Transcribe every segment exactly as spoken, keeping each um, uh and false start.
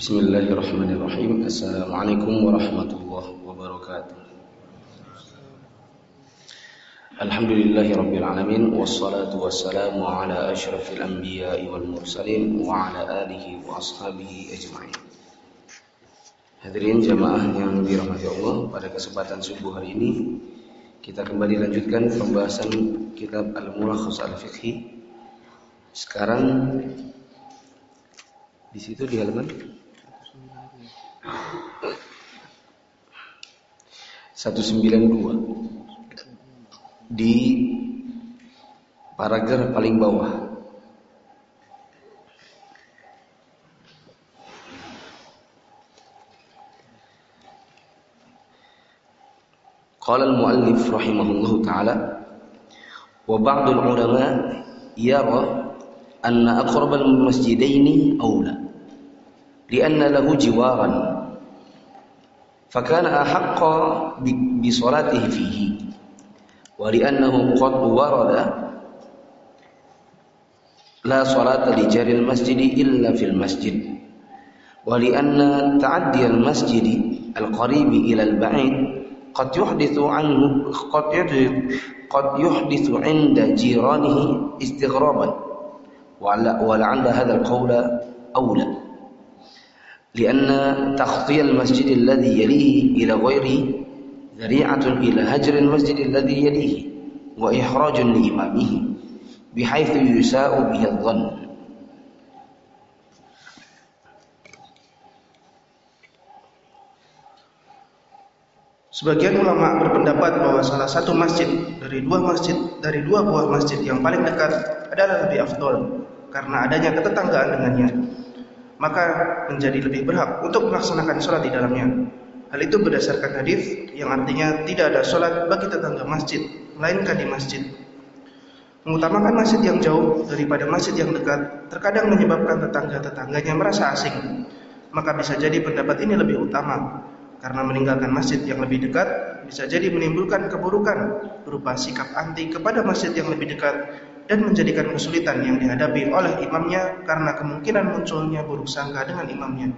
Bismillahirrahmanirrahim. Assalamualaikum warahmatullahi wabarakatuh. Alhamdulillahirabbil alamin wassalatu wassalamu ala asyrafil anbiya'i wal mursalin wa ala alihi wa ashabihi ajma'in. Hadirin jamaah yang dirahmati Allah, pada kesempatan subuh hari ini kita kembali lanjutkan pembahasan kitab Al-Mulakhas Al-Fiqhi. Sekarang di situ di halaman seratus sembilan puluh dua di paragraf paling bawah. Qala al-muallif rahimahullahu ta'ala wa ba'dul ulama yara anna aqrabal masjidaini awla lianna lahu jiwaran فكان أحق بصلاته فيه ولأنه قد ورد لا صلاة لجار المسجد إلا في المسجد ولأن تعدي المسجد القريب إلى البعيد قد يحدث عنه قد يحدث, قد يحدث عند جيرانه استغرابا ولعل هذا القول أولى لأن تخطي المسجد الذي يليه إلى غيره ذريعة إلى هجر المسجد الذي يليه وإحراج لإمامه بحيث يساء به الظن. Sebagian ulama berpendapat bahwa salah satu masjid dari dua masjid dari dua buah masjid yang paling dekat adalah lebih afdol karena adanya ketetanggaan dengannya. Maka menjadi lebih berhak untuk melaksanakan sholat di dalamnya. Hal itu berdasarkan hadis yang artinya tidak ada sholat bagi tetangga masjid, melainkan di masjid. Mengutamakan masjid yang jauh daripada masjid yang dekat terkadang menyebabkan tetangga-tetangganya merasa asing. Maka bisa jadi pendapat ini lebih utama, karena meninggalkan masjid yang lebih dekat bisa jadi menimbulkan keburukan berupa sikap anti kepada masjid yang lebih dekat dan menjadikan kesulitan yang dihadapi oleh imamnya karena kemungkinan munculnya buruk sangka dengan imamnya.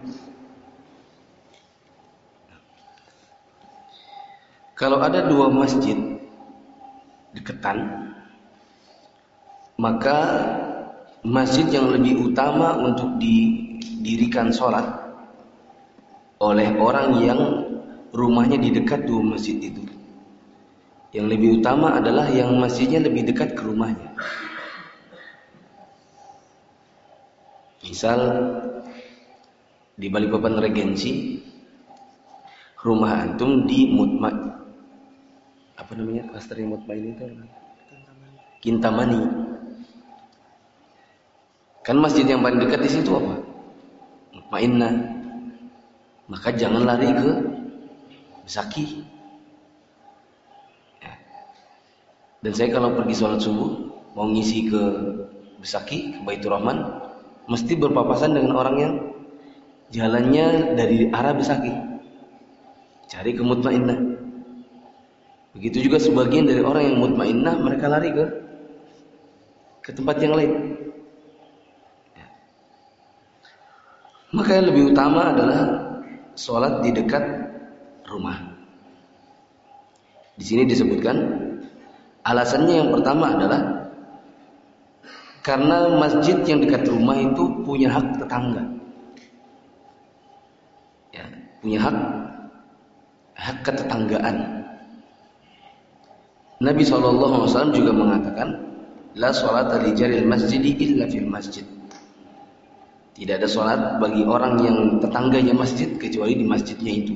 Kalau ada dua masjid deketan, maka masjid yang lebih utama untuk didirikan sholat oleh orang yang rumahnya di dekat dua masjid itu, yang lebih utama adalah yang masjidnya lebih dekat ke rumahnya. Misal di Balikpapan Regensi, rumah antum di Mutma, apa namanya, klaster yang Mutmain itu? Kintamani. Kan masjid yang paling dekat di situ apa? Mutmainnah. Maka jangan lari ke Besaki. Dan saya kalau pergi sholat subuh mau ngisi ke Besaki, ke Baitur Rahman, mesti berpapasan dengan orang yang jalannya dari arah Besaki, cari ke Mutmainnah. Begitu juga sebagian dari orang yang Mutmainnah, mereka lari ke ke tempat yang lain. Maka yang lebih utama adalah sholat di dekat rumah. Di sini disebutkan alasannya yang pertama adalah karena masjid yang dekat rumah itu punya hak tetangga, ya, punya hak hak ketetanggaan. Nabi shallallahu alaihi wasallam juga mengatakan, la sholata li jaril masjidi illa fil masjid. Tidak ada sholat bagi orang yang tetangganya masjid kecuali di masjidnya itu.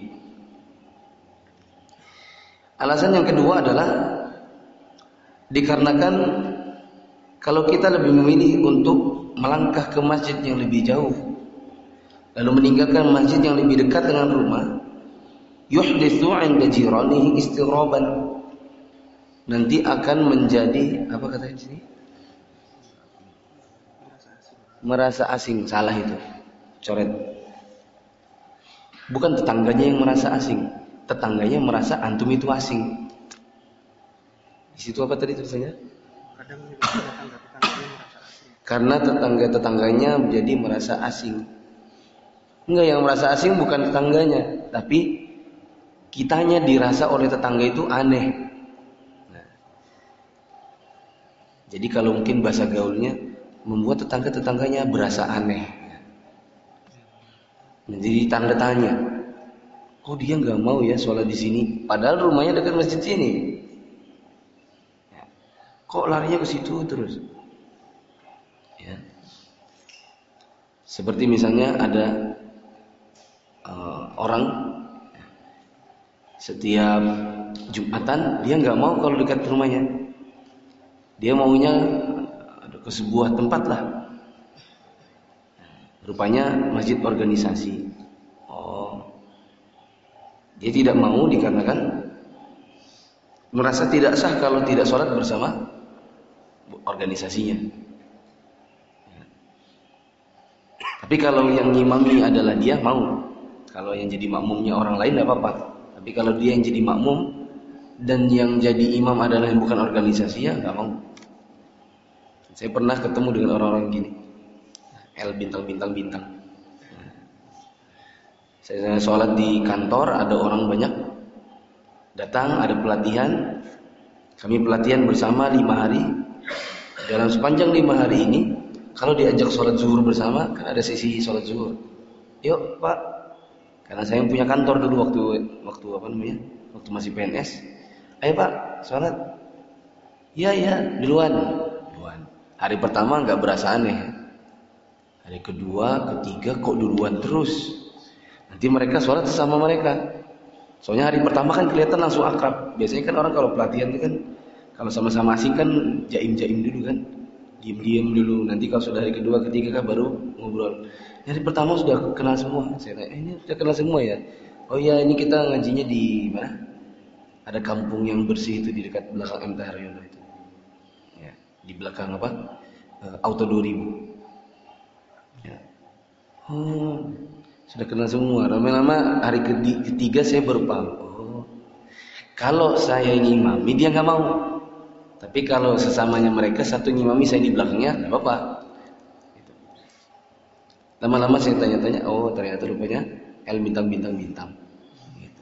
Alasan yang kedua adalah dikarenakan kalau kita lebih memilih untuk melangkah ke masjid yang lebih jauh, lalu meninggalkan masjid yang lebih dekat dengan rumah, yuhditsu 'inda jiranihi istighraban, nanti akan menjadi apa kata di sini? Merasa asing. Salah itu. Coret. Bukan tetangganya yang merasa asing, tetangganya merasa antum itu asing. Di situ apa tadi tulisannya? Kadang tetangga-tetangganya merasa asing. Karena tetangga-tetangganya jadi merasa asing. Enggak, yang merasa asing bukan tetangganya, tapi kitanya dirasa oleh tetangga itu aneh. Nah, jadi kalau mungkin bahasa gaulnya membuat tetangga-tetangganya berasa aneh. Menjadi tanda tanya. Kok dia nggak mau ya sholat di sini? Padahal rumahnya dekat masjid sini. Kok larinya ke situ terus? Ya. Seperti misalnya ada uh, orang setiap Jumatan dia nggak mau kalau dekat rumahnya. Dia maunya ke sebuah tempat lah. Rupanya masjid organisasi. Oh, dia tidak mau dikarenakan merasa tidak sah kalau tidak sholat bersama organisasinya. Tapi kalau yang ngimami adalah dia, mau. Kalau yang jadi makmumnya orang lain tidak apa-apa. Tapi kalau dia yang jadi makmum dan yang jadi imam adalah yang bukan organisasi, ya nggak mau. Saya pernah ketemu dengan orang-orang gini, L bintang-bintang bintang. Saya sholat di kantor, ada orang banyak datang, ada pelatihan. Kami pelatihan bersama lima hari. Dalam sepanjang lima hari ini, kalau diajak sholat zuhur bersama, kan ada sesi sholat zuhur. Yuk Pak, karena saya punya kantor dulu waktu waktu apa namanya, waktu masih P N S. Ayo Pak, sholat. Iya iya, duluan. Duluan. Hari pertama nggak berasa aneh. Hari kedua, ketiga kok duluan terus. Nanti mereka sholat sesama mereka. Soalnya hari pertama kan kelihatan langsung akrab. Biasanya kan orang kalau pelatihan itu kan, kalau sama-sama asing kan jaim-jaim dulu kan, diem-diem dulu. Nanti kalau sudah hari kedua, ketiga kan baru ngobrol. Hari pertama sudah kenal semua. Saya tanya, eh, ini sudah kenal semua ya? Oh iya, ini kita ngajinya di mana? Ada kampung yang bersih itu di dekat belakang M T Haryono itu. Ya, di belakang apa? Uh, Auto dua ribu. Ya. Oh, sudah kenal semua. Lama-lama hari ketiga saya baru paham. Oh, kalau saya ngimami dia nggak mau. Tapi kalau sesamanya mereka satu ngimami saya di belakangnya, nggak apa-apa. Gitu. Lama-lama saya tanya-tanya, oh ternyata rupanya L bintang-bintang-bintang. Gitu.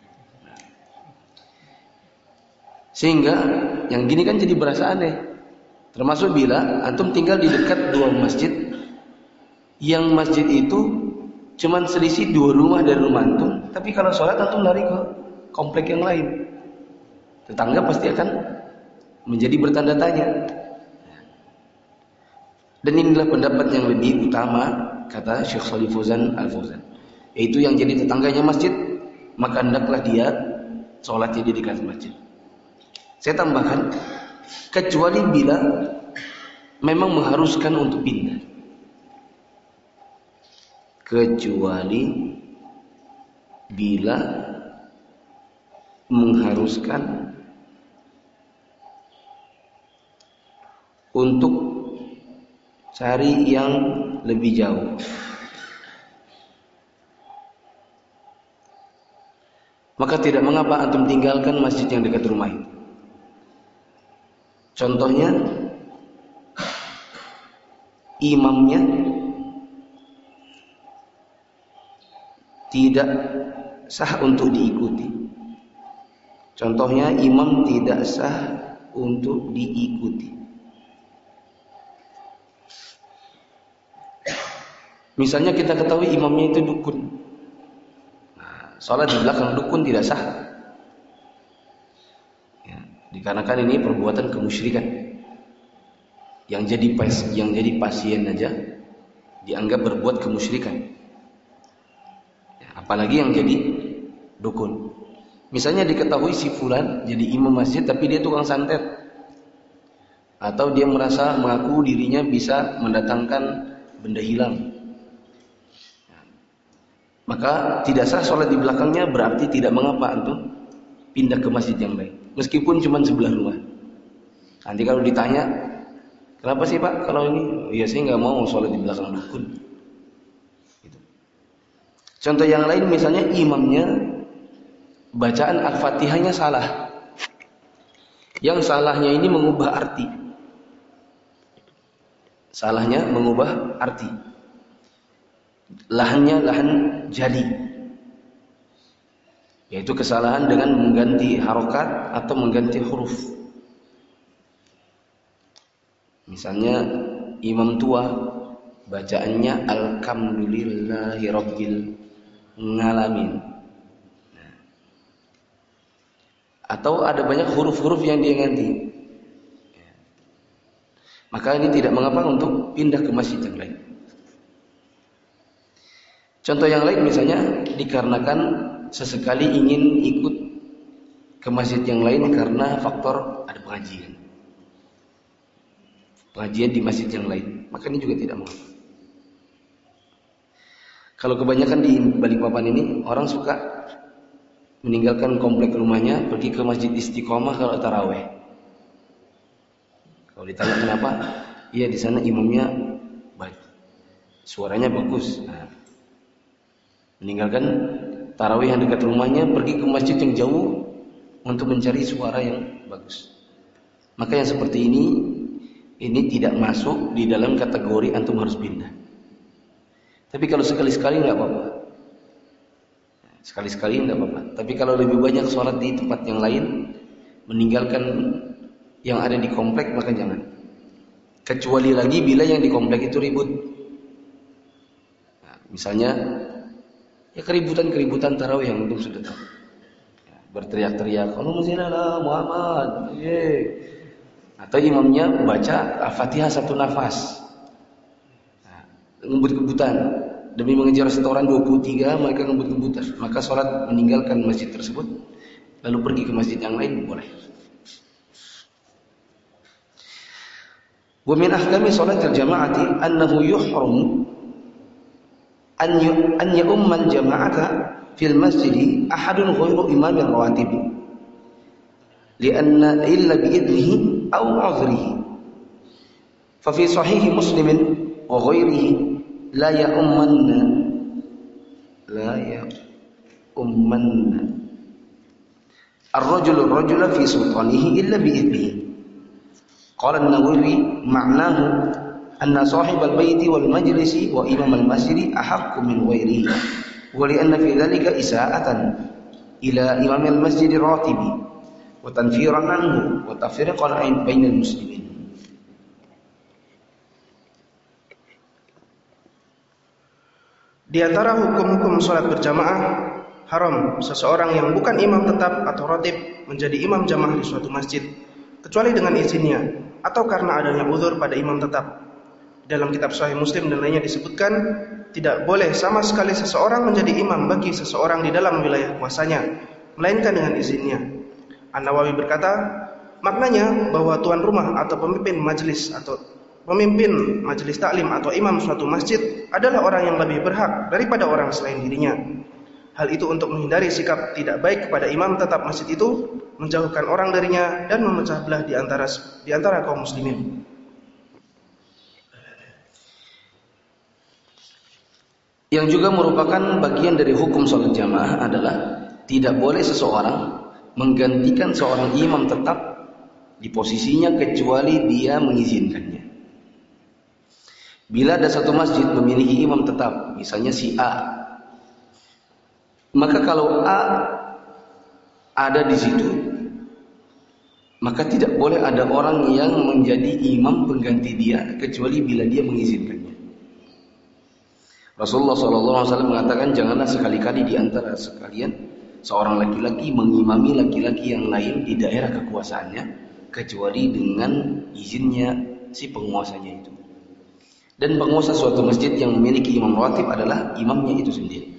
Sehingga yang gini kan jadi berasa aneh. Termasuk bila antum tinggal di dekat dua masjid, yang masjid itu cuman selisih dua rumah dari rumah antum, tapi kalau sholat antum lari ke komplek yang lain, tetangga pasti akan menjadi bertanda tanya. Dan inilah pendapat yang lebih utama, kata Syekh Shalih Fauzan Al-Fauzan, yaitu yang jadi tetangganya masjid, maka hendaklah dia sholatnya di dekat masjid. Saya tambahkan, kecuali bila memang mengharuskan untuk pindah. Kecuali bila mengharuskan untuk cari yang lebih jauh. Maka tidak mengapa antum tinggalkan masjid yang dekat rumah itu. Contohnya, imamnya tidak sah untuk diikuti. Contohnya, imam tidak sah untuk diikuti. Misalnya kita ketahui imamnya itu dukun. Nah, sholat di belakang dukun tidak sah. Ya, dikarenakan ini perbuatan kemusyrikan. Yang jadi pas, yang jadi pasien aja dianggap berbuat kemusyrikan. Ya, apalagi yang jadi dukun. Misalnya diketahui si fulan jadi imam masjid tapi dia tukang santet. Atau dia merasa mengaku dirinya bisa mendatangkan benda hilang. Maka tidak sah sholat di belakangnya, berarti tidak mengapa untuk pindah ke masjid yang lain, meskipun cuma sebelah rumah. Nanti kalau ditanya, kenapa sih Pak kalau ini? Ya saya nggak mau sholat di belakang dukun. Gitu. Contoh yang lain misalnya imamnya bacaan Al-Fatihahnya salah. Yang salahnya ini mengubah arti. Salahnya mengubah arti. lahannya lahan jadi, yaitu kesalahan dengan mengganti harokat atau mengganti huruf. Misalnya imam tua bacaannya alhamdulillahi rabbil ngalamin, atau ada banyak huruf-huruf yang dia ganti, maka ini tidak mengapa untuk pindah ke masjid yang lain. Contoh yang lain misalnya dikarenakan sesekali ingin ikut ke masjid yang lain karena faktor ada pengajian pengajian di masjid yang lain, maka ini juga tidak mengapa. Kalau kebanyakan di Balikpapan ini orang suka meninggalkan komplek rumahnya pergi ke masjid Istiqomah kalau taraweh. Kalau ditanya kenapa, iya di sana imamnya baik, suaranya bagus. Nah, meninggalkan tarawih yang dekat rumahnya pergi ke masjid yang jauh untuk mencari suara yang bagus. Maka yang seperti ini ini tidak masuk di dalam kategori antum harus pindah. Tapi kalau sekali-sekali nggak apa-apa. Sekali-sekali nggak apa-apa. Tapi kalau lebih banyak sholat di tempat yang lain, meninggalkan yang ada di komplek, maka jangan. Kecuali lagi bila yang di komplek itu ribut. Nah, misalnya ya keributan-keributan tarawih yang antum sudah tahu. Ya, berteriak-teriak, "Allah masyilah Muhammad." Yeay. Atau imamnya baca Al-Fatihah satu nafas. Nah, ngebut-ngebutan. Demi mengejar setoran dua puluh tiga, mereka ngebut-ngebutan. Maka sholat meninggalkan masjid tersebut, lalu pergi ke masjid yang lain, boleh. Wa min ahkami sholatil jama'ati annahu yuhram an an ya'ummal jama'ata fil masjid ahadun ghairu imamir rawatib. Lianna illa bi'idnihi aw 'udhrihi. Fa fi sahih Muslim wa ghairihi la ya'ummanna la ya'ummanna ar-rajulu ar-rajula fi sultanihi illa bi'idnihi. Qala an-Nawawi ma'nahu anna sahib al-baiti wal majlisi wa imam al-masjid ahaqqu min ghairihi wa li'anna fi dhalika isa'atan ila imam al-masjid ar-ratibi wa tanfiran anhu wa tafriqan bainal muslimin. Di antara hukum-hukum sholat berjamaah, haram seseorang yang bukan imam tetap atau ratib menjadi imam jamaah di suatu masjid, kecuali dengan izinnya atau karena adanya uzur pada imam tetap. Dalam kitab Sahih Muslim dan lainnya disebutkan, tidak boleh sama sekali seseorang menjadi imam bagi seseorang di dalam wilayah kuasanya, melainkan dengan izinnya. An-Nawawi berkata, maknanya bahwa tuan rumah atau pemimpin majelis atau pemimpin majelis taklim atau imam suatu masjid adalah orang yang lebih berhak daripada orang selain dirinya. Hal itu untuk menghindari sikap tidak baik kepada imam tetap masjid itu, menjauhkan orang darinya dan memecah belah di antara di antara kaum muslimin. Yang juga merupakan bagian dari hukum sholat jamaah adalah tidak boleh seseorang menggantikan seorang imam tetap di posisinya kecuali dia mengizinkannya. Bila ada satu masjid memiliki imam tetap, misalnya si A, maka kalau A ada di situ, maka tidak boleh ada orang yang menjadi imam pengganti dia kecuali bila dia mengizinkannya. Rasulullah shallallahu alaihi wasallam mengatakan, janganlah sekali-kali di antara sekalian seorang laki-laki mengimami laki-laki yang lain di daerah kekuasaannya kecuali dengan izinnya si penguasanya itu. Dan penguasa suatu masjid yang memiliki imam rawatib adalah imamnya itu sendiri.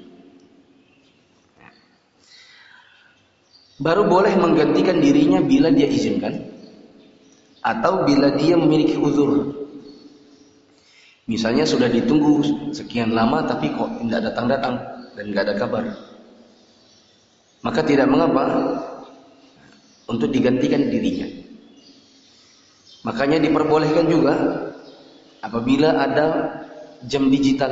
Baru boleh menggantikan dirinya bila dia izinkan atau bila dia memiliki uzur. Misalnya sudah ditunggu sekian lama tapi kok tidak datang-datang dan tidak ada kabar, maka tidak mengapa untuk digantikan dirinya. Makanya diperbolehkan juga apabila ada jam digital.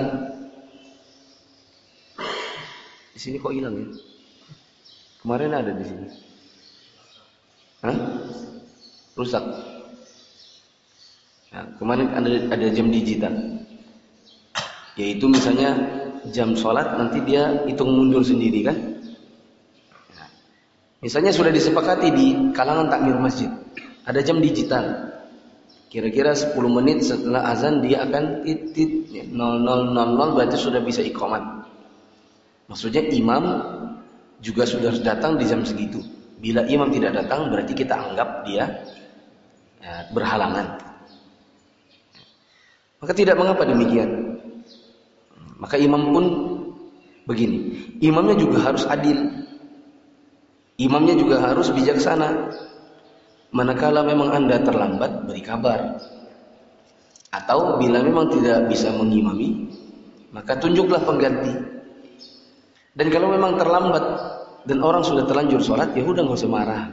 Di sini kok hilang ya? Kemarin ada di sini. Hah? Rusak. Nah, kemarin ada ada jam digital. Yaitu misalnya jam sholat nanti dia hitung mundur sendiri kan. Nah, misalnya sudah disepakati di kalangan takmir masjid, ada jam digital. Kira-kira sepuluh menit setelah azan dia akan titit nol nol nol nol berarti sudah bisa iqamat. Maksudnya imam juga sudah harus datang di jam segitu. Bila imam tidak datang berarti kita anggap dia ya, berhalangan. Maka tidak mengapa demikian. Maka imam pun begini, imamnya juga harus adil, imamnya juga harus bijaksana. Manakala memang anda terlambat, beri kabar. Atau bila memang tidak bisa mengimami, maka tunjuklah pengganti. Dan kalau memang terlambat dan orang sudah terlanjur sholat, ya udah nggak usah marah.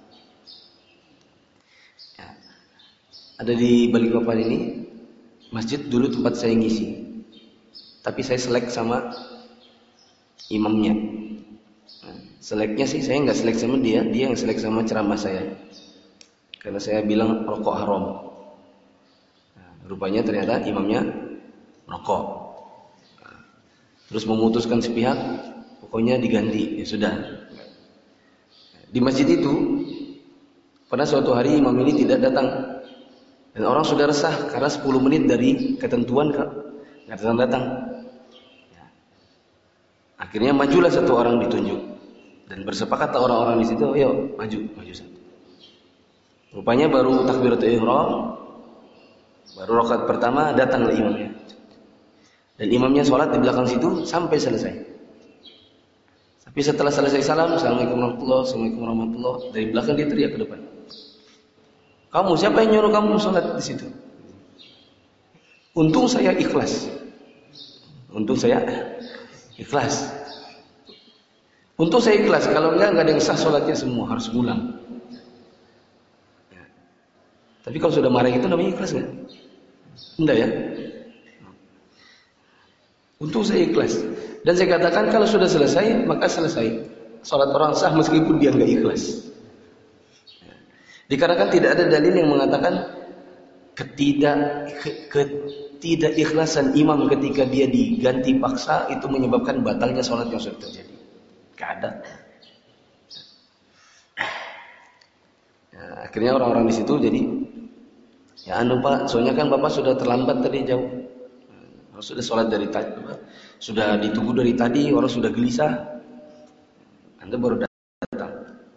Ya. Ada di Balikpapan ini masjid dulu tempat saya ngisi. Tapi saya selek sama imamnya. Nah, seleknya sih saya nggak selek sama dia, dia yang selek sama ceramah saya. Karena saya bilang rokok haram. Nah, rupanya ternyata imamnya rokok. Nah, terus memutuskan sepihak, pokoknya diganti. Ya sudah. Di masjid itu pada suatu hari imam ini tidak datang. Dan orang sudah resah karena sepuluh menit dari ketentuan nggak datang-datang. Akhirnya majulah satu orang ditunjuk dan bersepakatlah orang-orang di situ, ayo maju, maju satu. Rupanya baru takbiratul ihram, baru rakaat pertama datanglah imamnya. Dan imamnya sholat di belakang situ sampai selesai. Tapi setelah selesai salam, assalamualaikum warahmatullahi, assalamualaikum warahmatullahi, dari belakang dia teriak ke depan. Kamu siapa yang nyuruh kamu sholat di situ? Untung saya ikhlas. Untung saya ikhlas. Untung saya ikhlas. Kalau enggak, enggak ada yang sah sholatnya semua. Harus ngulang. Ya. Tapi kalau sudah marah itu namanya ikhlas enggak? Enggak ya? Untung saya ikhlas. Dan saya katakan kalau sudah selesai, maka selesai. Sholat orang sah meskipun dia enggak ikhlas. Ya. Dikarenakan tidak ada dalil yang mengatakan ketidak ketidakikhlasan imam ketika dia diganti paksa itu menyebabkan batalnya sholat yang sudah terjadi. Gak ada. Ya, akhirnya orang-orang di situ jadi, ya anu Pak, soalnya kan Bapak sudah terlambat tadi jauh. Orang sudah sholat dari tadi, sudah ditunggu dari tadi, orang sudah gelisah. Anda baru datang.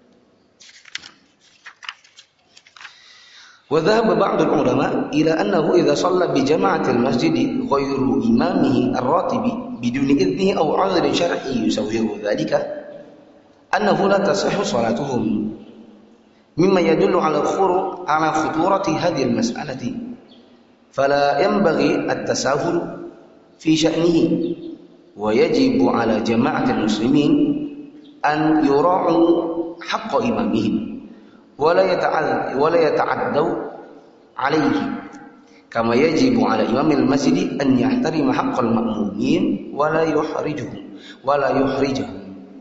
وذهب بعض العلماء إلى أنه إذا صلى بجماعة المسجد غير إمامه الراتب بدون إذنه أو عذر شرعي يسوغ ذلك أنه لا تصح صلاتهم مما يدل على على خطورة هذه المسألة فلا ينبغي التساهل في شأنه ويجب على جماعة المسلمين أن يراعوا حق إمامهم ولا يتعد ولا يتعدوا عليه كما يجب على إمام المسجد أن يحترم حق المأمومين ولا يحرجهم ولا يحرجهم.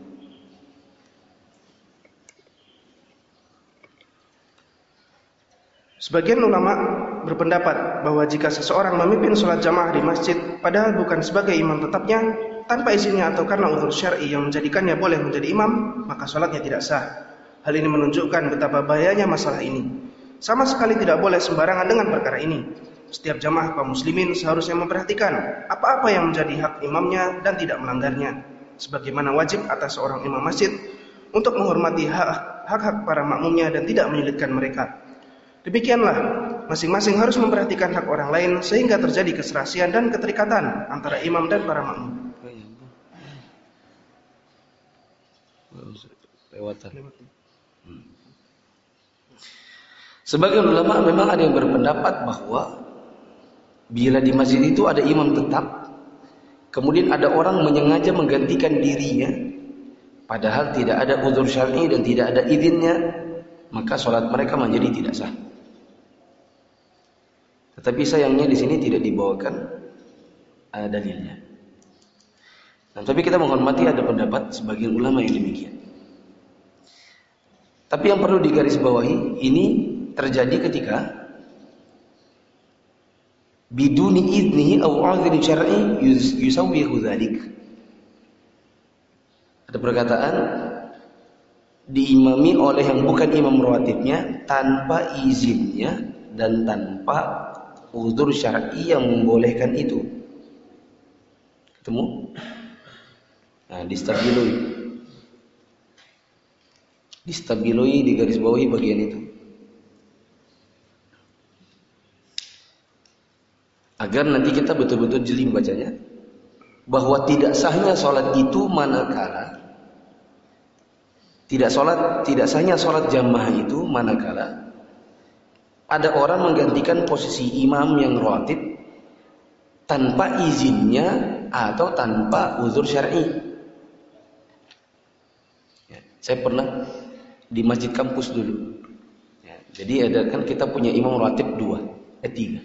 Sebagian ulama berpendapat bahwa jika seseorang memimpin sholat jamaah di masjid padahal bukan sebagai imam tetapnya, tanpa izinnya atau karena uzur syar'i yang menjadikannya boleh menjadi imam, maka sholatnya tidak sah. Hal ini menunjukkan betapa bahayanya masalah ini. Sama sekali tidak boleh sembarangan dengan perkara ini. Setiap jamaah kaum muslimin seharusnya memperhatikan apa-apa yang menjadi hak imamnya dan tidak melanggarnya. Sebagaimana wajib atas seorang imam masjid untuk menghormati hak-hak para makmumnya dan tidak menyulitkan mereka. Demikianlah, masing-masing harus memperhatikan hak orang lain sehingga terjadi keserasian dan keterikatan antara imam dan para makmum. Lewatan. Sebagian ulama memang ada yang berpendapat bahwa bila di masjid itu ada imam tetap, kemudian ada orang menyengaja menggantikan dirinya, padahal tidak ada uzur syar'i dan tidak ada izinnya, maka sholat mereka menjadi tidak sah. Tetapi sayangnya di sini tidak dibawakan uh, dalilnya. Nah, tapi kita menghormati ada pendapat sebagian ulama yang demikian. Tapi yang perlu digarisbawahi ini terjadi ketika biduni idnihi aw 'udhrin syar'i yusawwihu dzalik. Ada perkataan diimami oleh yang bukan imam rawatibnya tanpa izinnya dan tanpa uzur syar'i yang membolehkan itu. Ketemu? Nah, distabiloi. Distabiloi di garis bawahi bagian itu. Agar nanti kita betul-betul jeli bacanya, bahwa tidak sahnya sholat itu manakala tidak sholat, tidak sahnya sholat jamaah itu manakala ada orang menggantikan posisi imam yang rawatib tanpa izinnya atau tanpa uzur syar'i. Ya, saya pernah di masjid kampus dulu. Ya, jadi ada kan kita punya imam rawatib dua, eh tiga.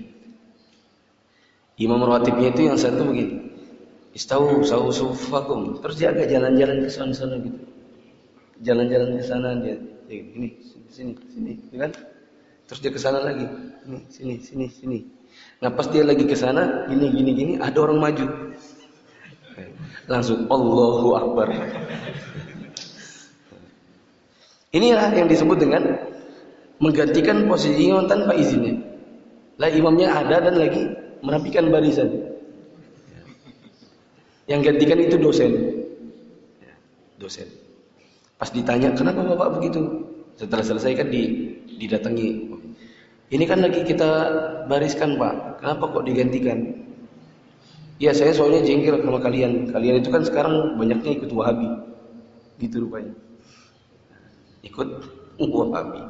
Imam rawatibnya itu yang satu begini, istau sau sufakum, terus dia agak jalan-jalan ke sana-sana gitu, jalan-jalan ke sana dia, ini sini sini, kan? Terus dia ke sana lagi, ini sini sini sini. Nah pas dia lagi ke sana, gini gini gini, ada orang maju, langsung Allahu Akbar. Inilah yang disebut dengan menggantikan posisi imam tanpa izinnya. Lah imamnya ada dan lagi merapikan barisan. Yang gantikan itu dosen. Dosen. Pas ditanya, kenapa bapak begitu? Setelah selesai kan didatangi. Ini kan lagi kita bariskan pak. Kenapa kok digantikan? Ya saya soalnya jengkel sama kalian. Kalian itu kan sekarang banyaknya ikut Wahabi. Gitu rupanya. Ikut Wahabi.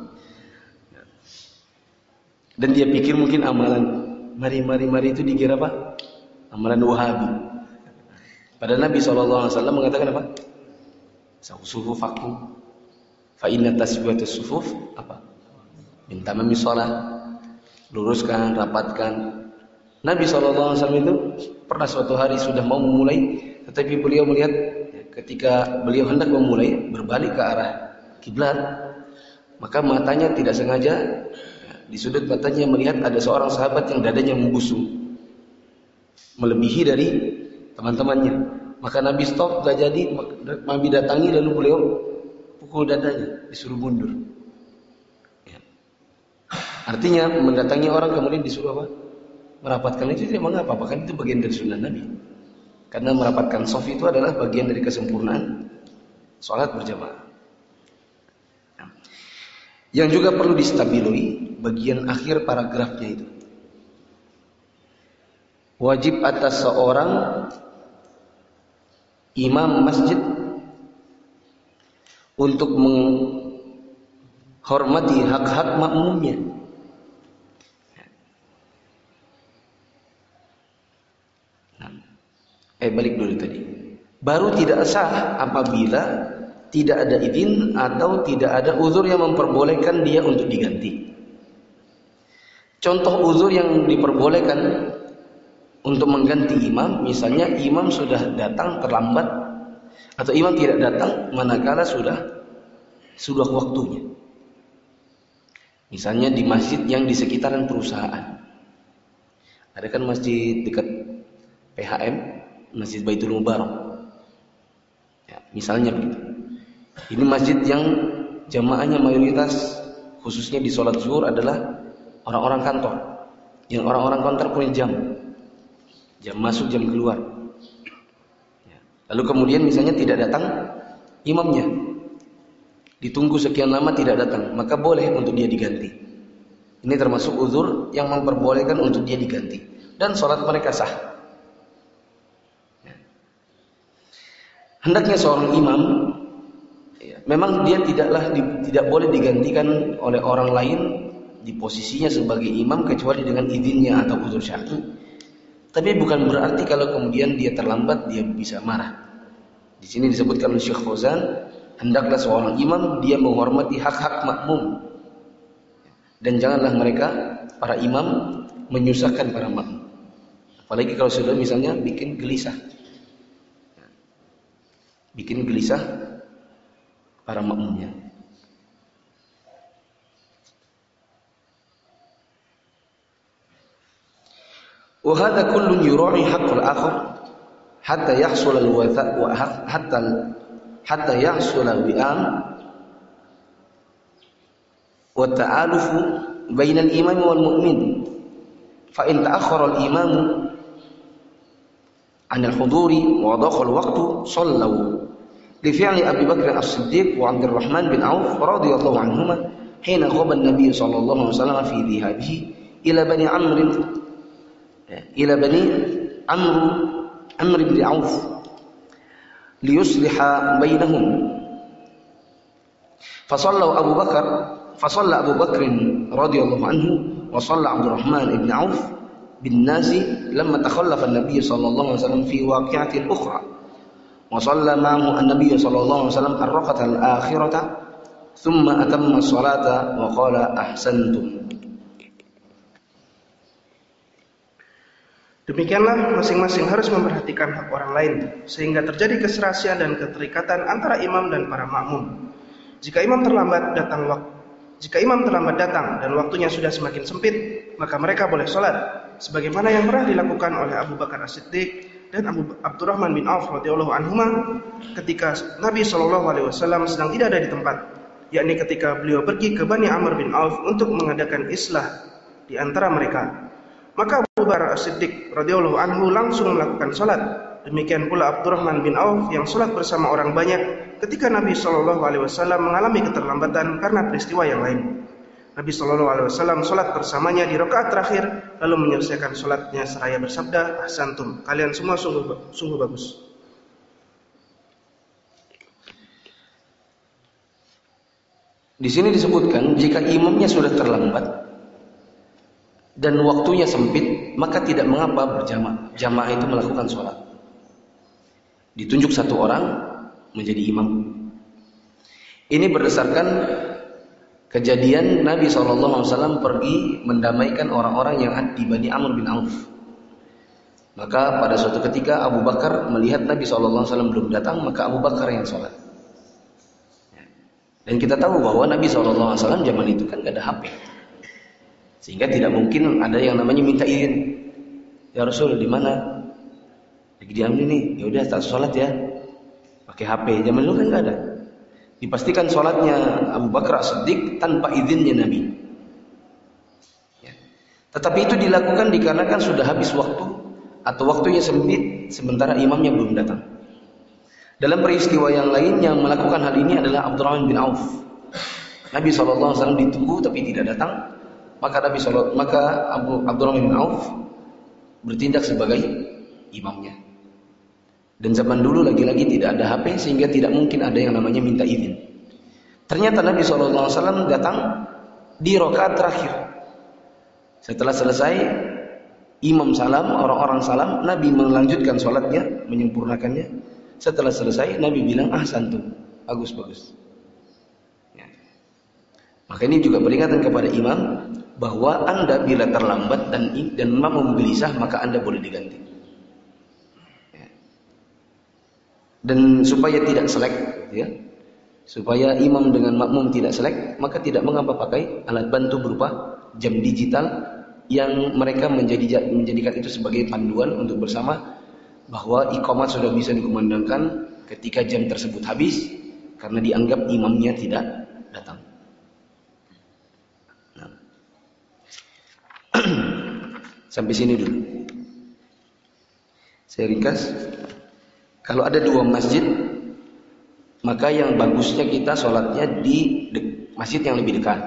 Dan dia pikir mungkin amalan Mari, mari, mari itu dikira apa? Amalan Wahabi. Padahal Nabi shallallahu alaihi wasallam mengatakan apa? Sufufakum fa inna tasbihatus sufuf apa? Minta mami sholat, luruskan, rapatkan. Nabi shallallahu alaihi wasallam itu pernah suatu hari sudah mau memulai, tetapi beliau melihat ketika beliau hendak memulai berbalik ke arah kiblat, maka matanya tidak sengaja di sudut matanya melihat ada seorang sahabat yang dadanya membusung melebihi dari teman-temannya. Maka Nabi stop, gak jadi. Nabi datangi lalu beliau pukul dadanya, disuruh mundur. Ya. Artinya mendatangi orang kemudian disuruh apa? Merapatkan itu tidak mengapa, bahkan itu bagian dari sunnah Nabi. Karena merapatkan shaf itu adalah bagian dari kesempurnaan sholat berjamaah. Yang juga perlu distabiloi bagian akhir paragrafnya itu. Wajib atas seorang imam masjid untuk menghormati hak-hak makmumnya. Nah, eh balik dulu tadi. Baru tidak sah apabila tidak ada izin atau tidak ada uzur yang memperbolehkan dia untuk diganti. Contoh uzur yang diperbolehkan untuk mengganti imam, misalnya imam sudah datang terlambat atau imam tidak datang manakala sudah sudah waktunya. Misalnya di masjid yang di sekitaran perusahaan. Ada kan masjid dekat P H M, Masjid Baitul Mubarak. Ya, misalnya begitu. Ini masjid yang jamaahnya mayoritas khususnya di sholat zuhur adalah orang-orang kantor. Yang orang-orang kantor punya jam. Jam masuk, jam keluar. Lalu kemudian misalnya tidak datang imamnya. Ditunggu sekian lama tidak datang. Maka boleh untuk dia diganti. Ini termasuk uzur yang memperbolehkan untuk dia diganti. Dan sholat mereka sah. Hendaknya seorang imam, memang dia tidaklah tidak boleh digantikan oleh orang lain di posisinya sebagai imam kecuali dengan izinnya atau uzur syar'i. Tapi bukan berarti kalau kemudian dia terlambat dia bisa marah. Di sini disebutkan oleh Syekh Fauzan, hendaklah seorang imam dia menghormati hak-hak makmum. Dan janganlah mereka para imam menyusahkan para makmum. Apalagi kalau sudah misalnya bikin gelisah. Bikin gelisah para makmumnya. Wa hadha kullun yura'i haqqal akhar hatta yahsul al-watha wa hatta hatta yahsul al-wi'am wa ta'aluf baina al-imam wal mu'min. Fa in ta'akhkhara al-imam 'an al-huduri wa daqa al-waqtu sallu li fi'li Abi Bakr as-Siddiq wa Abdurrahman bin Auf radhiyallahu anhuma hina khaba an-nabiy sallallahu alaihi wasallam fi dhihabihi ila bani Amr ila bani Amr Amr bin Auf liyusliha bainahum. Fa shalla Abu Bakar fa shalla Abu Bakr radhiyallahu anhu wa shalla Abdurrahman ibn Auf bin nasi lamma takhallafa an-nabiy sallallahu alaihi wasallam fi waqi'atin ukhra wa shalla ma'ahu an-nabiy sallallahu alaihi wasallam ar-raqata al-akhirata thumma atamma as-salata wa qala ahsantum. Demikianlah masing-masing harus memperhatikan hak orang lain sehingga terjadi keserasian dan keterikatan antara imam dan para makmum. Jika imam terlambat datang waktu Jika imam terlambat datang dan waktunya sudah semakin sempit, maka mereka boleh sholat sebagaimana yang pernah dilakukan oleh Abu Bakar As-Siddiq dan Abu Abdurrahman bin Auf radhiyallahu anhuma ketika Nabi shallallahu alaihi wasallam sedang tidak ada di tempat, yakni ketika beliau pergi ke Bani Amr bin Auf untuk mengadakan islah di antara mereka. Maka Abu Bakar As-Siddiq radhiyallahu anhu langsung melakukan sholat. Demikian pula Abdurrahman bin Auf yang sholat bersama orang banyak ketika Nabi shallallahu alaihi wasallam mengalami keterlambatan karena peristiwa yang lain. Nabi shallallahu alaihi wasallam sholat bersamanya di rakaat terakhir, lalu menyelesaikan sholatnya seraya bersabda, ahsantum, kalian semua sungguh, sungguh bagus. Di sini disebutkan jika imamnya sudah terlambat dan waktunya sempit, maka tidak mengapa berjamaah. Jamaah itu melakukan sholat. Ditunjuk satu orang menjadi imam. Ini berdasarkan kejadian Nabi shallallahu alaihi wasallam pergi mendamaikan orang-orang yang ada di Bani Amr bin Auf. Maka pada suatu ketika Abu Bakar melihat Nabi shallallahu alaihi wasallam belum datang, maka Abu Bakar yang sholat. Dan kita tahu bahwa Nabi shallallahu alaihi wasallam zaman itu kan gak ada H P, sehingga tidak mungkin ada yang namanya minta izin. Ya Rasul, di mana? Lagi diambil nih. Ya udah, tak sholat ya. Pakai H P. Zaman dulu kan nggak ada. Dipastikan sholatnya Abu Bakar As-Siddiq tanpa izinnya Nabi. Ya. Tetapi itu dilakukan dikarenakan sudah habis waktu atau waktunya sempit, sementara imamnya belum datang. Dalam peristiwa yang lain yang melakukan hal ini adalah Abdurrahman bin Auf. Nabi shallallahu alaihi wasallam ditunggu tapi tidak datang. Maka Nabi Sallallahu maka Abu Abdurrahman bin Auf bertindak sebagai imamnya. Dan zaman dulu lagi-lagi tidak ada H P sehingga tidak mungkin ada yang namanya minta izin. Ternyata Nabi Sallallahu alaihi wasallam datang di rakaat terakhir. Setelah selesai imam salam, orang-orang salam, Nabi melanjutkan sholatnya, menyempurnakannya. Setelah selesai Nabi bilang, ahsantum, bagus-bagus. Ya. Maka ini juga peringatan kepada imam bahwa Anda bila terlambat dan dan imam menggelisah, maka Anda boleh diganti. Ya. Dan supaya tidak selek, ya, supaya imam dengan makmum tidak selek, maka tidak mengapa pakai alat bantu berupa jam digital yang mereka menjadi, menjadikan itu sebagai panduan untuk bersama bahwa iqamat sudah bisa dikumandangkan ketika jam tersebut habis karena dianggap imamnya tidak datang. Sampai sini dulu. Saya ringkas. Kalau ada dua masjid, maka yang bagusnya kita sholatnya di masjid yang lebih dekat.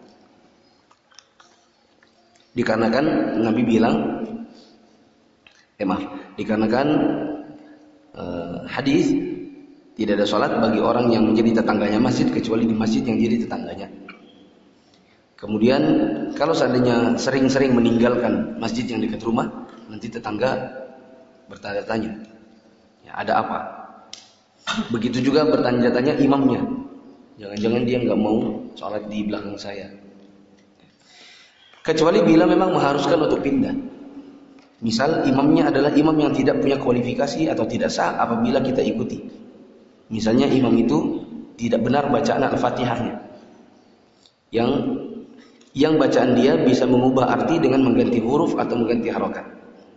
Dikarenakan Nabi bilang, eh maaf, dikarenakan eh, hadis tidak ada sholat bagi orang yang menjadi tetangganya masjid kecuali di masjid yang jadi tetangganya. Kemudian kalau seandainya sering-sering meninggalkan masjid yang dekat rumah, nanti tetangga bertanya-tanya, ya ada apa? Begitu juga bertanya-tanya imamnya, jangan-jangan dia nggak mau sholat di belakang saya. Kecuali bila memang mengharuskan untuk pindah. Misal imamnya adalah imam yang tidak punya kualifikasi atau tidak sah apabila kita ikuti. Misalnya imam itu tidak benar bacaan Al-Fatihahnya, yang yang bacaan dia bisa mengubah arti dengan mengganti huruf atau mengganti harokat.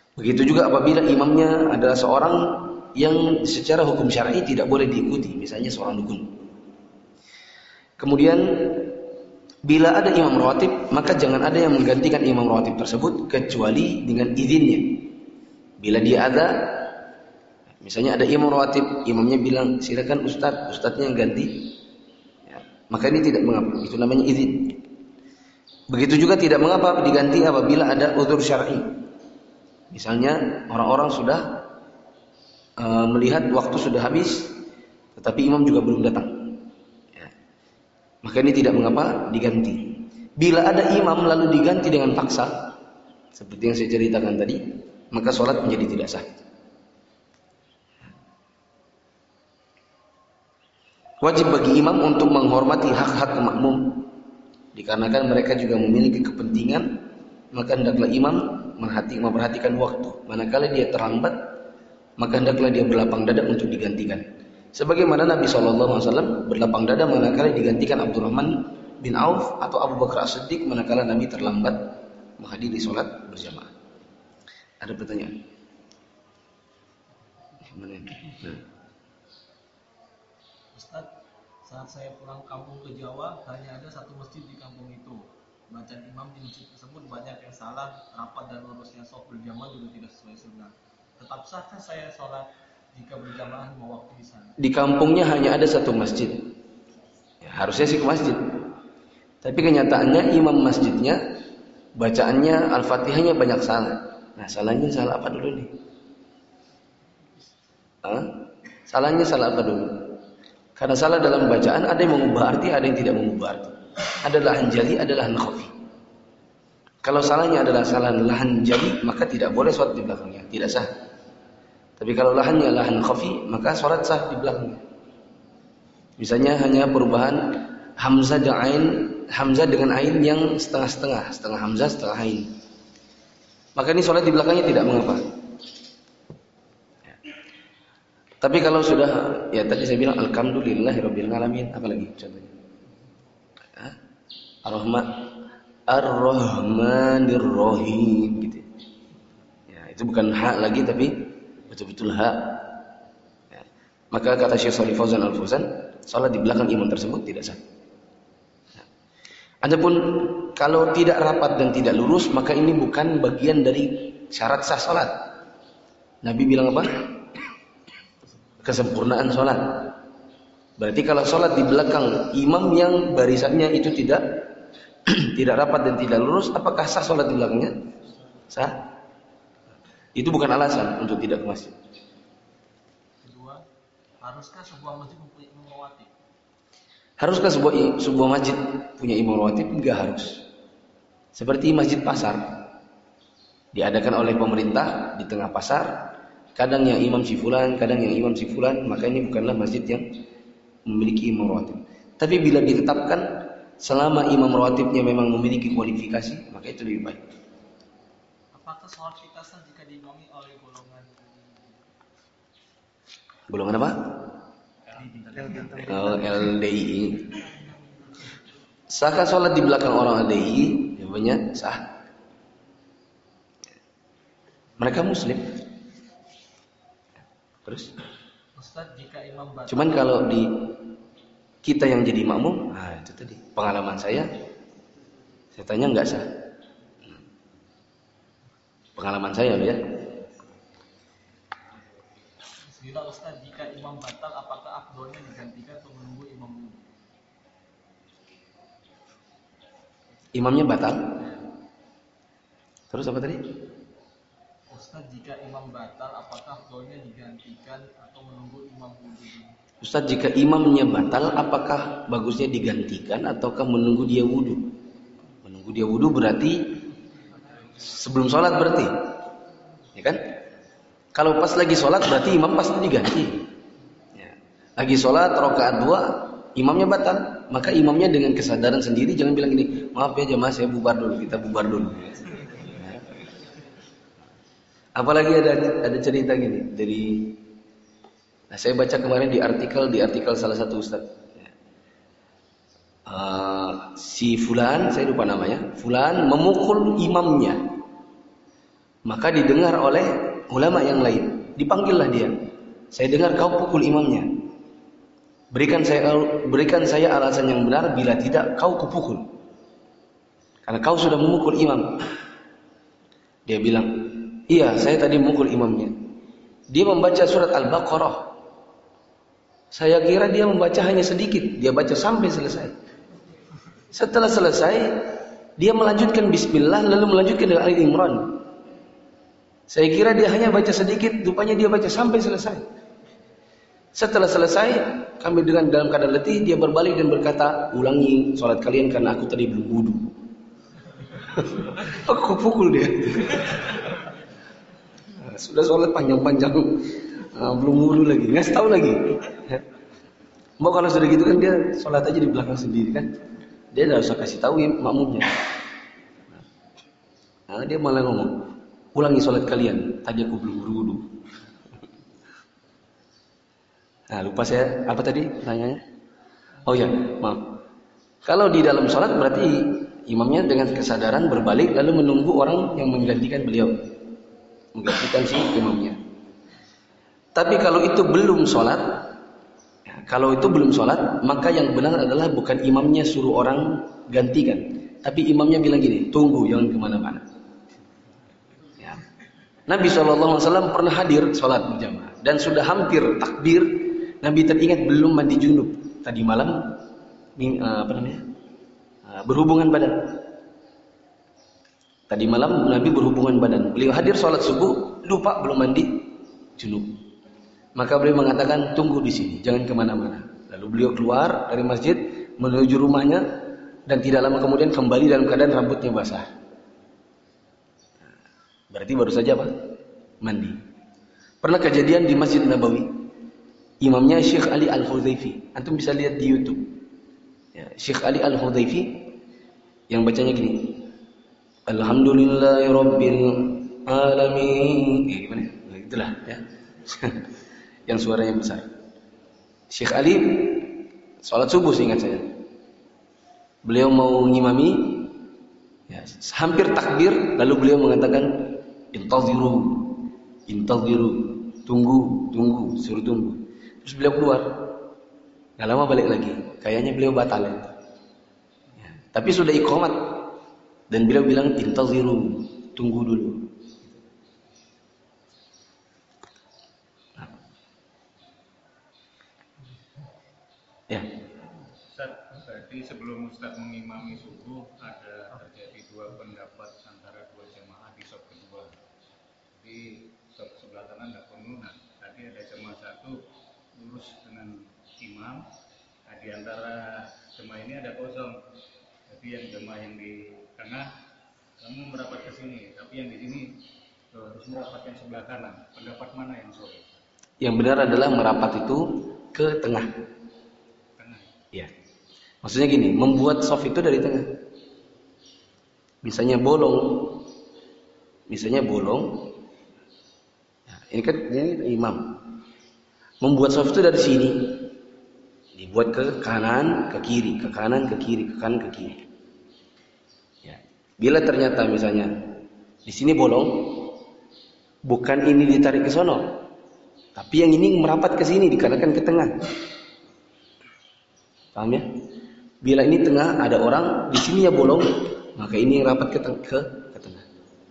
Begitu juga apabila imamnya adalah seorang yang secara hukum syar'i tidak boleh diikuti, misalnya seorang dukun. Kemudian bila ada imam rawatib, maka jangan ada yang menggantikan imam rawatib tersebut kecuali dengan izinnya. Bila dia ada, misalnya ada imam rawatib, imamnya bilang silakan ustadz, ustadznya yang ganti, ya, maka ini tidak mengapa, itu namanya izin. Begitu juga tidak mengapa diganti apabila ada udzur syar'i. Misalnya orang-orang sudah uh, melihat waktu sudah habis, tetapi imam juga belum datang, ya, maka ini tidak mengapa diganti. Bila ada imam lalu diganti dengan paksa, seperti yang saya ceritakan tadi, maka sholat menjadi tidak sah. Wajib bagi imam untuk menghormati hak-hak makmum, dikarenakan mereka juga memiliki kepentingan, maka hendaklah imam memperhatikan waktu. Manakala dia terlambat, maka hendaklah dia berlapang dada untuk digantikan. Sebagaimana Nabi shallallahu alaihi wasallam berlapang dada manakala digantikan Abdurrahman bin Auf atau Abu Bakar As-Siddiq manakala Nabi terlambat menghadiri sholat berjamaah. Ada pertanyaan? Mana? Nah. Ustaz, saat saya pulang kampung ke Jawa, hanya ada satu masjid di kampung itu. Bacaan imam di masjid tersebut banyak yang salah, rapat dan lurusnya sholat berjamaah juga tidak sesuai sunnah. Tetap sahkah saya sholat jika berjamaah lima waktu di sana? Di kampungnya hanya ada satu masjid. Ya, harusnya sih ke masjid. Tapi kenyataannya imam masjidnya bacaannya Al-Fatihahnya banyak salah. Nah, salahnya salah apa dulu nih? Hah? Salahnya salah apa dulu? Karena salah dalam bacaan ada yang mengubah arti, ada yang tidak mengubah arti. Ada lahan jali, ada lahan khafi. Kalau salahnya adalah salah lahan jali, maka tidak boleh sholat di belakangnya, tidak sah. Tapi kalau lahannya lahan khafi, maka sholat sah di belakangnya. Misalnya hanya perubahan hamzah dan ain, hamzah dengan ain yang setengah-setengah, setengah hamzah, setengah ain. Maka ini sholat di belakangnya tidak mengapa. Ya. Tapi kalau sudah, ya tadi saya bilang alhamdulillahirabbil alamin, apa lagi contohnya? Ar-Rahman, Ar-Rahmanir Rahim, gitu. Ya, itu bukan hak lagi, tapi betul-betul hak. Ya. Maka kata Syekh Shalih Fauzan Al-Fauzan, sholat di belakang imam tersebut tidak sah. Ya. Adapun kalau tidak rapat dan tidak lurus, maka ini bukan bagian dari syarat sah sholat. Nabi bilang apa? Kesempurnaan sholat. Berarti kalau sholat di belakang imam yang barisannya itu tidak tidak rapat dan tidak lurus, apakah sah sholat di belakangnya? Sah. Itu bukan alasan untuk tidak ke masjid. Kedua, haruskah sebuah masjid mempunyai imam rawatib? Haruskah sebuah sebuah masjid punya imam rawatib? Enggak harus. Seperti masjid pasar, diadakan oleh pemerintah di tengah pasar. Kadang yang imam si fulan, kadang yang imam si fulan, maka ini bukanlah masjid yang memiliki imam rawatib. Tapi bila ditetapkan selama imam rawatibnya memang memiliki kualifikasi, maka itu lebih baik. Apakah sholat kita sah jika diimami oleh golongan golongan apa? Oh, L D I. Sahkah sholat di belakang orang L D I? Jawabannya sah. Mereka muslim. Terus? Ustaz, jika imam batal, cuman kalau di kita yang jadi makmum, nah itu tadi pengalaman saya. Saya tanya nggak sah. Pengalaman saya ya. Bismillah Ustaz, jika imam batal, apakah afdolnya digantikan atau menunggu imam wudhu? Imamnya batal. Terus apa tadi? Ustaz, jika imam batal, apakah afdolnya digantikan atau menunggu imam wudhu? Ustaz, jika imamnya batal, apakah bagusnya digantikan ataukah menunggu dia wudhu? Menunggu dia wudhu berarti sebelum sholat berarti, ya kan? Kalau pas lagi sholat berarti imam pasti diganti. Ya. Lagi sholat rakaat dua, imamnya batal, maka imamnya dengan kesadaran sendiri jangan bilang gini, maaf ya jemaah saya bubar dulu, kita bubar dulu. Ya. Apalagi ada ada cerita gini dari, nah saya baca kemarin di artikel di artikel salah satu ustaz. Ya. Uh, si fulan, saya lupa namanya, fulan memukul imamnya. Maka didengar oleh ulama yang lain. Dipanggillah dia. Saya dengar kau pukul imamnya. Berikan saya berikan saya alasan yang benar, bila tidak kau kupukul. Karena kau sudah memukul imam. Dia bilang, iya saya tadi memukul imamnya. Dia membaca surat Al-Baqarah. Saya kira dia membaca hanya sedikit. Dia baca sampai selesai. Setelah selesai, dia melanjutkan Bismillah lalu melanjutkan dengan Ali Imran. Saya kira dia hanya baca sedikit, rupanya dia baca sampai selesai. Setelah selesai, kami dengan dalam keadaan letih, dia berbalik dan berkata, ulangi sholat kalian karena aku tadi belum wudu. Aku pukul dia. Sudah sholat panjang-panjang, belum wudu lagi, nggak tahu lagi. Mau kalau sudah gitu kan dia sholat aja di belakang sendiri kan, dia tidak usah kasih tahu makmumnya. Nah, dia malah ngomong, ulangi sholat kalian, tadi aku belum wudu. Nah, lupa saya apa tadi pertanyaannya? Oh ya, maaf. Kalau di dalam sholat berarti imamnya dengan kesadaran berbalik lalu menunggu orang yang menggantikan beliau, menggantikan si imamnya. Tapi kalau itu belum sholat, ya, kalau itu belum sholat, maka yang benar adalah bukan imamnya suruh orang gantikan, tapi imamnya bilang gini, tunggu jangan kemana-mana. Ya. Nabi shallallahu alaihi wasallam pernah hadir sholat berjamaah dan sudah hampir takbir. Nabi teringat belum mandi junub tadi malam, apa namanya, berhubungan badan. Tadi malam Nabi berhubungan badan. Beliau hadir sholat subuh, lupa belum mandi junub. Maka beliau mengatakan tunggu di sini, jangan kemana-mana. Lalu beliau keluar dari masjid menuju rumahnya dan tidak lama kemudian kembali dalam keadaan rambutnya basah. Berarti baru saja apa? Mandi. Pernah kejadian di Masjid Nabawi. Imamnya Syekh Ali Al-Hudhaifi. Antum bisa lihat di YouTube. Ya, Syekh Ali Al-Hudhaifi yang bacanya gini. Alhamdulillahirabbil alamin. Eh, gimana? Nah, itulah ya. Yang suaranya besar. Syekh Ali salat subuh seingat saya. Beliau mau ngimami, ya, hampir takbir, lalu beliau mengatakan intaziru, intaziru, tunggu, tunggu, suruh tunggu. Terus beliau keluar, nggak lama balik lagi. Kayaknya beliau batal ya. Ya, tapi sudah iqamat dan beliau bilang intaziru, tunggu dulu. Nah. Ya. Ustaz, tadi sebelum Ustaz mengimami subuh ada terjadi dua pendapat antara dua jemaah di shop kedua. Di shop sebelah kanan tidak penuh. Nah, tadi ada jemaah satu lurus dengan imam. Nah, di antara jemaah ini ada kosong. Jadi yang jemaah yang di tengah kamu merapat ke sini, tapi yang di sini harus merapat yang sebelah kanan. Pendapat mana yang sahih? Yang benar adalah merapat itu ke tengah. Tengah. Ya. Maksudnya gini, membuat soft itu dari tengah. Misalnya bolong, misalnya bolong. Nah, ini kan ini imam. Membuat soft itu dari sini, dibuat ke kanan, ke kiri, ke kanan, ke kiri, ke kanan, ke kiri. Ya. Bila ternyata misalnya di sini bolong, bukan ini ditarik ke sono, tapi yang ini merapat ke sini, dikarenakan ke tengah. Paham ya? Bila ini tengah, ada orang di sini ya bolong, maka ini yang rapat ke, ke, ke tengah.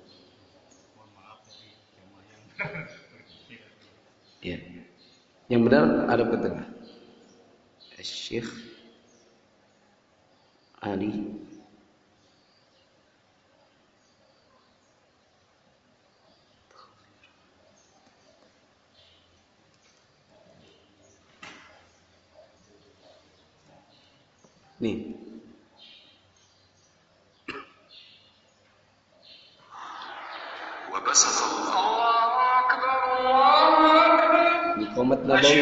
Ya. Yang benar ada ke tengah. Syekh Ali nih. Di komat Nabawi.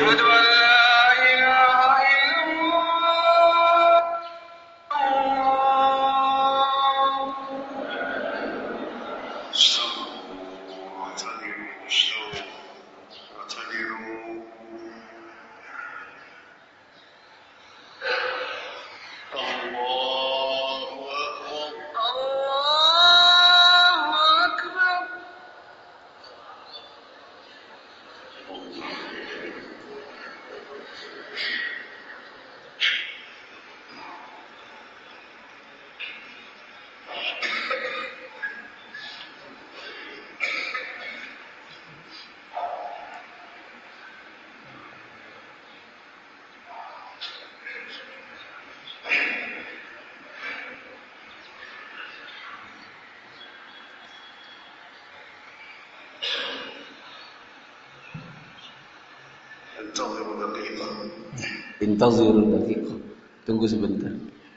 Intaziru daqiqah. Tunggu sebentar.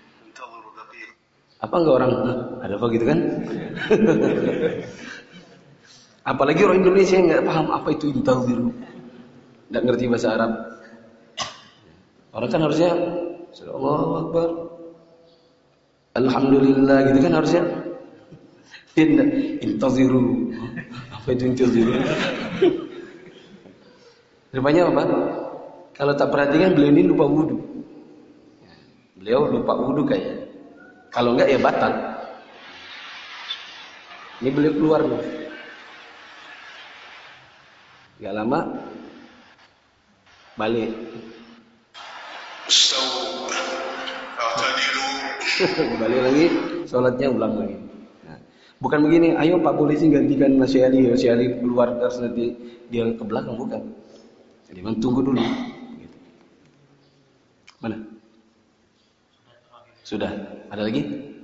Apa enggak orang ada apa gitu kan? Apalagi orang Indonesia yang enggak paham apa itu intaziru. Enggak ngerti bahasa Arab. Orang kan harusnya Allahu Akbar. Alhamdulillah gitu kan harusnya. Intaziru. Apa itu intaziru? Rupanya apa? Kalau tak perhatikan beliau ini lupa wudu. Beliau lupa wudu kayaknya. Kalau enggak ya batal. Ini beliau keluar loh. Gak lama balik. Balik lagi, sholatnya ulang lagi. Nah, bukan begini, ayo Pak Polisi gantikan Mas Ali, Mas Ali keluar terus nanti dia ke belakang, bukan. Jadi memang tunggu dulu. Gitu. Mana? Sudah. Ada lagi?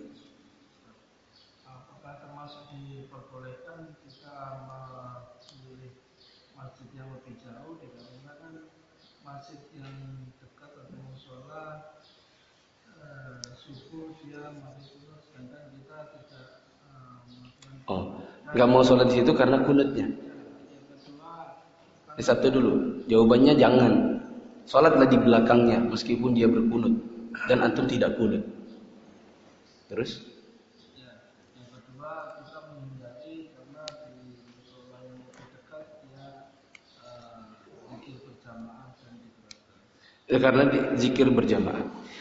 Apakah termasuk diperbolehkan kita memilih masjid yang lebih jauh dikarenakan masjid yang dekat atau musola eh, subuh dia masih turun, sedangkan kita tidak eh, melakukan. Oh, nggak mau sholat di situ karena kunutnya. Yang kedua, Di satu dulu. Jawabannya jangan. Sholatlah di belakangnya meskipun dia berkunut dan antum tidak kunut. Terus? ya, yang kedua kita menghindari karena di musola yang lebih dekat dia eh, zikir berjamaah dan digerakkan. Ya, karena di, zikir berjamaah.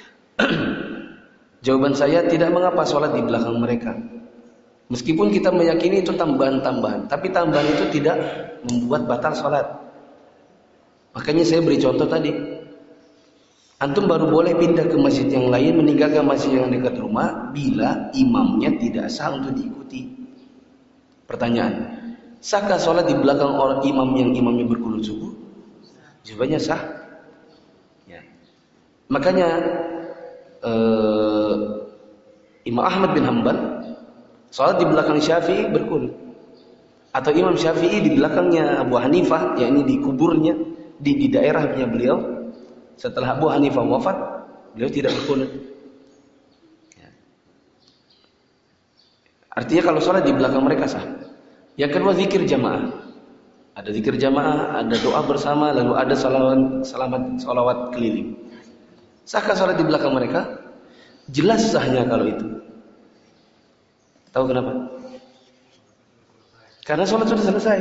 Jawaban saya tidak mengapa sholat di belakang mereka. Meskipun kita meyakini itu tambahan-tambahan, tapi tambahan itu tidak membuat batal sholat. Makanya saya beri contoh tadi. Antum baru boleh pindah ke masjid yang lain, meninggalkan masjid yang dekat rumah bila imamnya tidak sah untuk diikuti. Pertanyaan, sahkah sholat di belakang orang imam yang imamnya berkunut subuh? Jawabannya sah. Ya. Makanya uh, Imam Ahmad bin Hanbal sholat di belakang Syafi'i berkunut, atau Imam Syafi'i di belakangnya Abu Hanifah, yakni di kuburnya di, di daerahnya beliau. Setelah Abu Hanifah wafat, beliau tidak berkunut. Ya. Artinya kalau sholat di belakang mereka sah. Yang kedua, zikir jamaah. Ada zikir jamaah, ada doa bersama, lalu ada salawat, salamat, salawat keliling. Sahkah sholat di belakang mereka? Jelas sahnya kalau itu. Tahu kenapa? Karena sholat sudah selesai.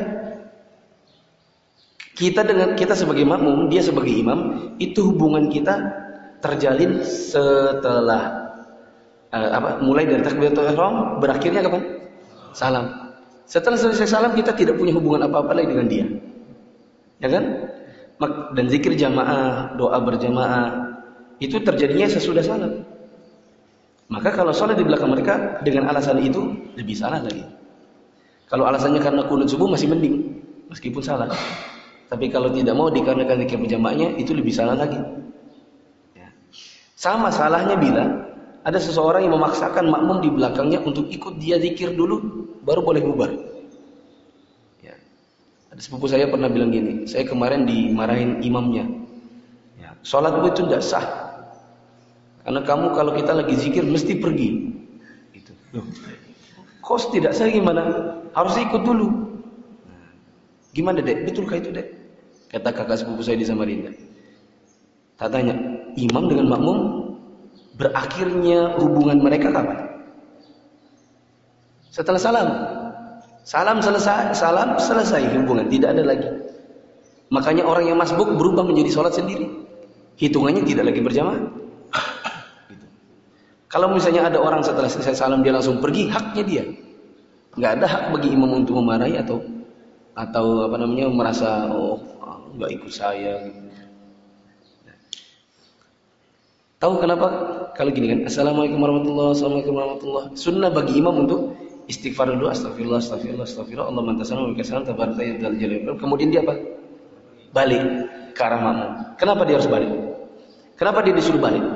Kita dengan kita sebagai makmum, dia sebagai imam, itu hubungan kita terjalin setelah uh, apa? Mulai dari takbiratul ihram, berakhirnya kapan? Salam. Setelah selesai salam, kita tidak punya hubungan apa-apa lagi dengan dia, ya kan? Dan zikir jamaah, doa berjamaah, itu terjadinya sesudah salam. Maka kalau sholat di belakang mereka dengan alasan itu lebih salah lagi. Kalau alasannya karena kunut subuh masih mending, meskipun salah. Tapi kalau tidak mau dikarenakan zikir berjamaahnya, itu lebih salah lagi. Ya. Sama salahnya bila ada seseorang yang memaksakan makmum di belakangnya untuk ikut dia zikir dulu, baru boleh bubar. Ya. Ada sepupu saya pernah bilang gini, saya kemarin dimarahin imamnya. Ya. Sholatmu itu tidak sah. Karena kamu kalau kita lagi zikir mesti pergi. Itu. Loh. Kos tidak sah gimana? Harus ikut dulu. Nah, gimana dek? Betulkah itu dek? Kata kakak sepupu saya di Samarinda. Tak tanya, imam dengan makmum berakhirnya hubungan mereka kapan? Setelah salam. Salam selesai, salam selesai hubungan, tidak ada lagi. Makanya orang yang masbuk berubah menjadi sholat sendiri. Hitungannya tidak lagi berjamaah. Gitu. Kalau misalnya ada orang setelah selesai salam dia langsung pergi, haknya dia. Nggak ada hak bagi imam untuk memarahi atau atau apa namanya merasa oh nggak ikut saya. Tahu kenapa? Kalau gini kan, assalamualaikum warahmatullahi wabarakatuh, assalamualaikum warahmatullahi. Sunnah bagi imam untuk istighfar dulu, astagfirullah, astagfirullah, astagfirullah, Allah mantasalam, wabikasalam, tabaraka ya dzal jalali. Kemudian dia apa? Balik ke arah makmum. Kenapa dia harus balik? Kenapa dia disuruh balik?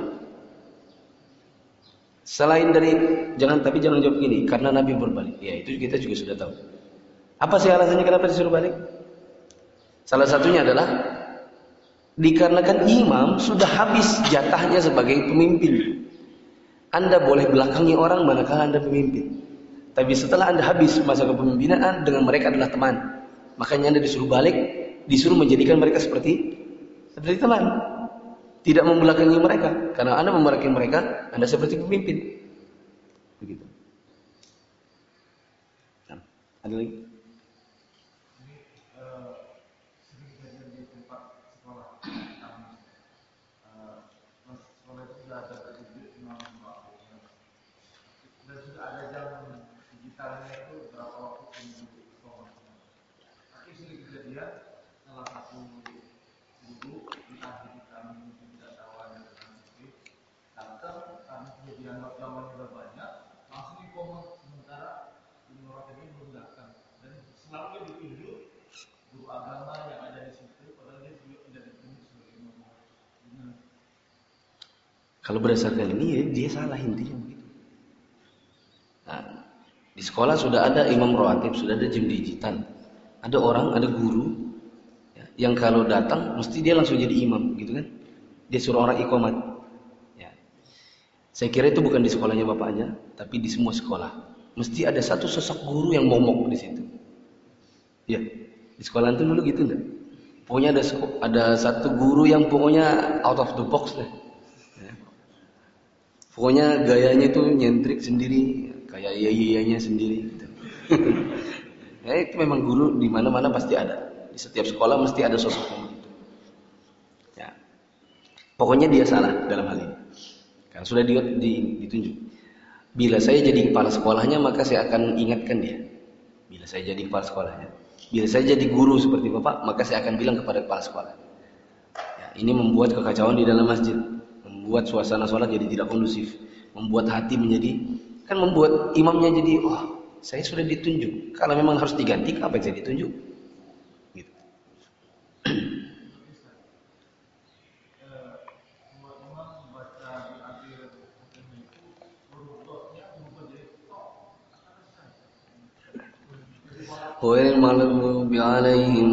Selain dari jangan tapi jangan jawab gini, karena Nabi berbalik. Ya itu kita juga sudah tahu. Apa sih alasannya kenapa disuruh balik? Salah satunya adalah Dikarenakan imam sudah habis jatahnya sebagai pemimpin. Anda boleh belakangi orang manakala Anda pemimpin. Tapi setelah Anda habis masa kepemimpinan, dengan mereka adalah teman. Makanya Anda disuruh balik, disuruh menjadikan mereka seperti seperti teman. Tidak membelakangi mereka. Karena Anda membelakangi mereka, Anda seperti pemimpin. Begitu. Nah, ada lagi? Ini uh, sering kejadian di tempat sekolah kami. Uh, sekolah itu sudah ada tertulis imam makmum. Dan sudah ada jam digitalnya itu berapa waktu menuju sekolah. Tapi sering kejadian salah satu guru entah di kami tidak tahu ada transkip datang karena kemudian jawaban sudah banyak langsung dikomot, sementara menurut ini belum datang, dan selalu ditunjuk guru agama yang ada di situ padahal dia juga tidak ditunjuk sebagai imam. Kalau berdasarkan ini ya, dia salah intinya begitu. Nah, di sekolah sudah ada imam rawatib, sudah ada jam digital, ada orang, ada guru yang kalau datang mesti dia langsung jadi imam, gitu kan? Dia suruh orang iqamat. Ya. Saya kira itu bukan di sekolahnya bapaknya, tapi di semua sekolah. Mesti ada satu sosok guru yang momok di situ. Ya, di sekolah itu dulu gitu enggak? Pokoknya ada ada satu guru yang pokoknya out of the box deh. Ya. Pokoknya gayanya itu nyentrik sendiri, kayak iya-iyanya sendiri. Gitu. Ya, itu memang guru di mana-mana pasti ada. Di setiap sekolah mesti ada sosok yang begitu. Ya. Pokoknya dia salah dalam hal ini. Karena sudah di, di, ditunjuk. Bila saya jadi kepala sekolahnya, maka saya akan ingatkan dia. Bila saya jadi kepala sekolahnya, bila saya jadi guru seperti bapak, maka saya akan bilang kepada kepala sekolah. Ya, ini membuat kekacauan di dalam masjid, membuat suasana sholat jadi tidak kondusif, membuat hati menjadi, kan membuat imamnya jadi, wah, oh, saya sudah ditunjuk. Kalau memang harus diganti, apa yang saya ditunjuk? Wal maghdubi alaihim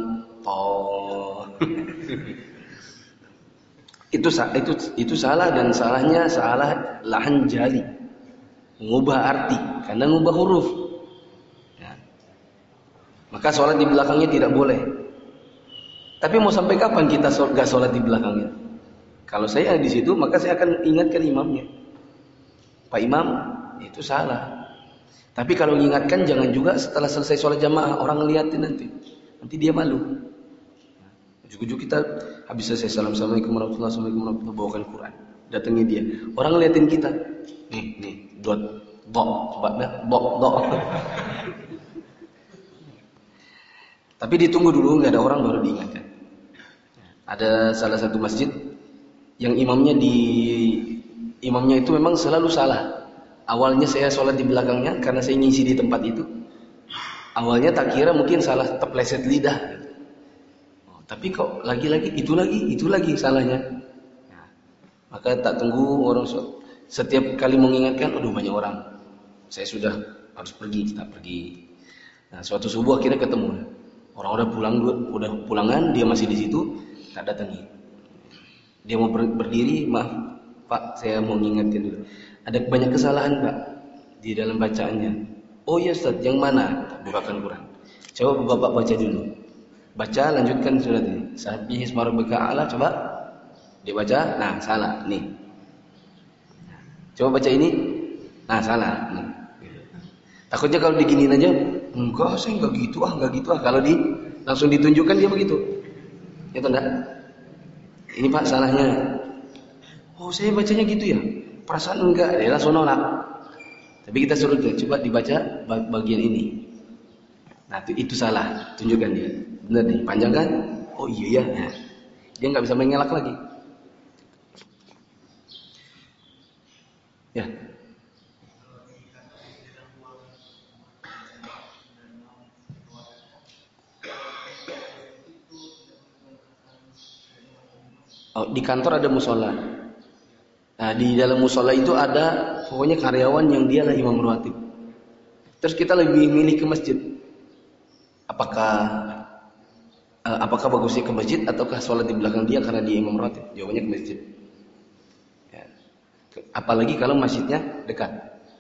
waladdallin. Itu itu itu salah, dan salahnya salah lahan jali. Mengubah arti karena mengubah huruf. Ya. Maka sholat di belakangnya tidak boleh. Tapi mau sampai kapan kita gak sholat di belakangnya? Kalau saya di situ, maka saya akan ingatkan imamnya. Pak Imam, itu salah. Tapi kalau mengingatkan, jangan juga setelah selesai sholat jamaah orang ngeliatin nanti, nanti dia malu. Ujuk-ujuk kita habis selesai salam assalamualaikum warahmatullahi wabarakatuh, bawakan Quran, datangnya dia, orang ngeliatin kita, nih nih dot dok, coba dah dok dok. Tapi ditunggu dulu, nggak ada orang baru diingatkan. Ada salah satu masjid yang imamnya di imamnya itu memang selalu salah. Awalnya saya sholat di belakangnya karena saya ngisi di tempat itu. Awalnya tak kira mungkin salah terpleset lidah. Oh, tapi kok lagi-lagi itu lagi itu lagi salahnya. Nah, maka tak tunggu orang sholat. Setiap kali mengingatkan, aduh banyak orang. Saya sudah harus pergi, kita pergi. Nah, suatu subuh akhirnya ketemu. Orang udah pulang, udah pulangan, dia masih di situ, tak datangi. Dia mau berdiri, maaf Pak, saya mau mengingatkan dulu. Ada banyak kesalahan Pak di dalam bacaannya. Oh iya Ustaz, yang mana? Bukakan Quran. Coba Bapak baca dulu. Baca, lanjutkan surat ini. Sabbih isma rabbikal a'la, coba. Dia baca, nah salah, nih. Coba baca ini, nah salah, nih. Takutnya kalau diginiin aja, enggak, saya enggak gitu ah, enggak gitu ah. Kalau di langsung ditunjukkan dia begitu. Itu enggak? Ini Pak salahnya. Oh saya bacanya gitu ya. Perasaan enggak, dia langsung nolak. Tapi kita suruh dia, coba dibaca bagian ini. Nah itu, itu salah, tunjukkan dia. Benar nih, panjang kan? Oh iya ya. Nah, dia nggak bisa mengelak lagi. Ya. Oh, di kantor ada musola. Nah, di dalam musola itu ada pokoknya karyawan yang dia lah imam rawatib. Terus kita lebih milih ke masjid. Apakah uh, apakah bagusnya ke masjid ataukah sholat di belakang dia karena dia imam ratib? Jawabannya ke masjid. Ya. Apalagi kalau masjidnya dekat.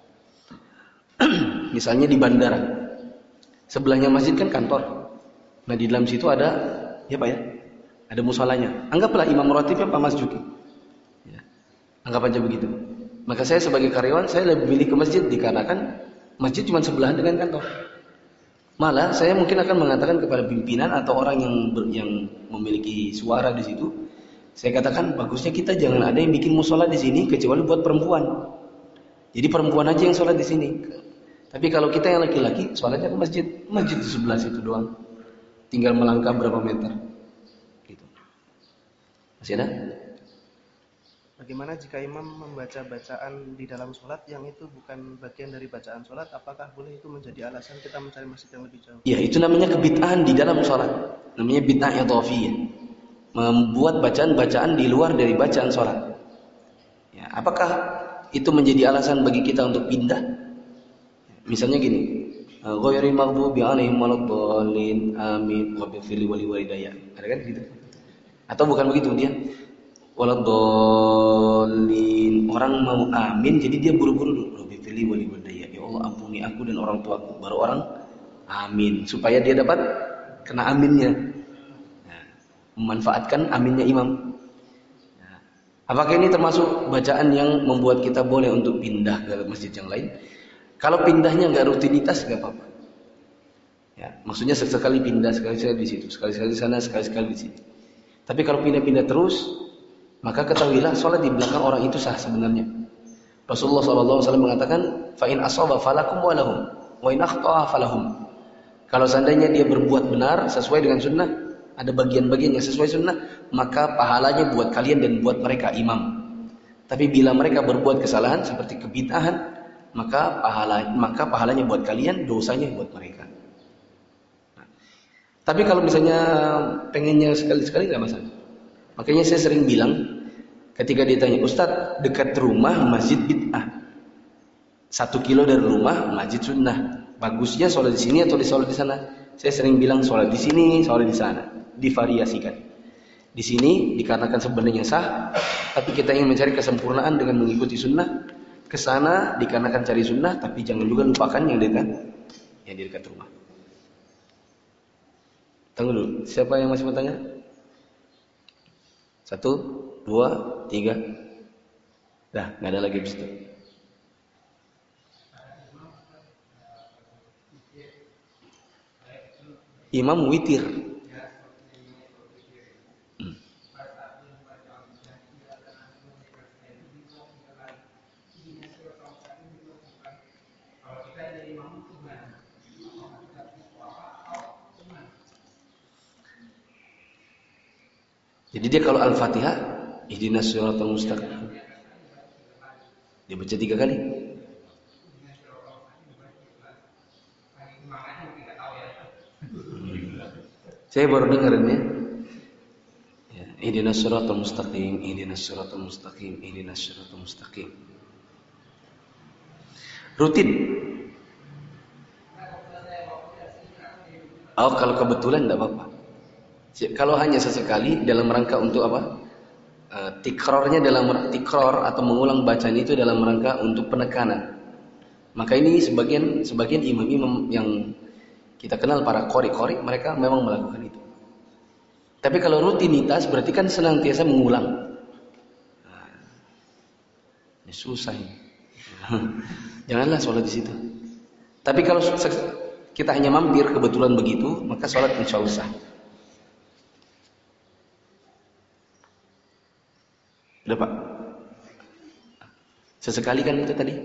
Misalnya di bandara, sebelahnya masjid kan kantor. Nah di dalam situ ada, ya Pak ya, ada musolanya. Anggaplah imam ratibnya Pak Mas Juki. Ya. Anggap aja begitu. Maka saya sebagai karyawan, saya lebih milih ke masjid dikarenakan masjid cuma sebelahan dengan kantor. Malah saya mungkin akan mengatakan kepada pimpinan atau orang yang ber, yang memiliki suara di situ, saya katakan bagusnya kita jangan ada yang bikin musola di sini kecuali buat perempuan. Jadi perempuan aja yang sholat di sini. Tapi kalau kita yang laki-laki, sholatnya ke masjid, masjid di sebelah situ doang. Tinggal melangkah berapa meter. Gitu. Masih ada? Bagaimana jika imam membaca bacaan di dalam sholat yang itu bukan bagian dari bacaan sholat? Apakah boleh itu menjadi alasan kita mencari masjid yang lebih jauh? Ya, itu namanya kebid'ahan di dalam sholat. Namanya bid'ah idhafiyah. Membuat bacaan-bacaan di luar dari bacaan sholat. Ya, apakah itu menjadi alasan bagi kita untuk pindah? Misalnya gini, ghairil maghdubi 'alaihim waladdallin, amin, waghfirli wa liwalidayya. Ada kan gitu? Atau bukan begitu dia? Waladdallin, orang mau amin jadi dia buru-buru dulu. Waghfirli wa liwalidayya. Ya Allah ampuni aku dan orang tuaku. Baru orang amin supaya dia dapat kena aminnya. Nah, memanfaatkan aminnya imam. Nah, apakah ini termasuk bacaan yang membuat kita boleh untuk pindah ke masjid yang lain? Kalau pindahnya nggak rutinitas nggak apa-apa. Ya, maksudnya sekali pindah, sekali-sekali di situ, sekali-sekali di sana, sekali-sekali di sini. Tapi kalau pindah-pindah terus, maka ketahuilah sholat di belakang orang itu sah sebenarnya. Rasulullah shallallahu alaihi wasallam mengatakan, fa in asaba falakum wa lahum, wa in akhta'a falahum. Kalau seandainya dia berbuat benar sesuai dengan sunnah, ada bagian-bagian yang sesuai sunnah, maka pahalanya buat kalian dan buat mereka imam. Tapi bila mereka berbuat kesalahan seperti kebid'ahan, maka pahala maka pahalanya buat kalian, dosanya buat mereka. Nah, tapi kalau misalnya pengennya sekali-sekali nggak masalah. Makanya saya sering bilang ketika ditanya, Ustadz dekat rumah masjid bid'ah, satu kilo dari rumah masjid sunnah, bagusnya sholat di sini atau di sholat di sana? Saya sering bilang sholat di sini, sholat di sana, divariasikan. Di sini dikarenakan sebenarnya sah, tapi kita ingin mencari kesempurnaan dengan mengikuti sunnah. Ke sana dikarenakan cari sunnah, tapi jangan juga lupakan yang dekat, yang di dekat rumah. Tunggu dulu, siapa yang masih bertanya? Satu, dua, tiga. Dah, nggak ada lagi di situ. Imam witir. Hmm. Jadi dia kalau Al-Fatihah, ihdinas siratal mustaqim, dia baca tiga kali. Hmm. Saya baru dengar ini. Ya, ihdinas siratal mustaqim, ihdinas siratal mustaqim, ihdinas siratal mustaqim. Rutin. Oh, kalau kebetulan tidak apa-apa. Kalau hanya sesekali dalam rangka untuk apa? Uh, tikrornya dalam tikror atau mengulang bacaan itu dalam rangka untuk penekanan. Maka ini sebagian sebagian imam-imam yang kita kenal para qori-qori, mereka memang melakukan itu. Tapi kalau rutinitas berarti kan senantiasa mengulang. Nah, ini susah ini. Janganlah sholat di situ. Tapi kalau kita hanya mampir kebetulan begitu, maka sholat insya Allah sah. Udah Pak? Sesekali kan itu tadi?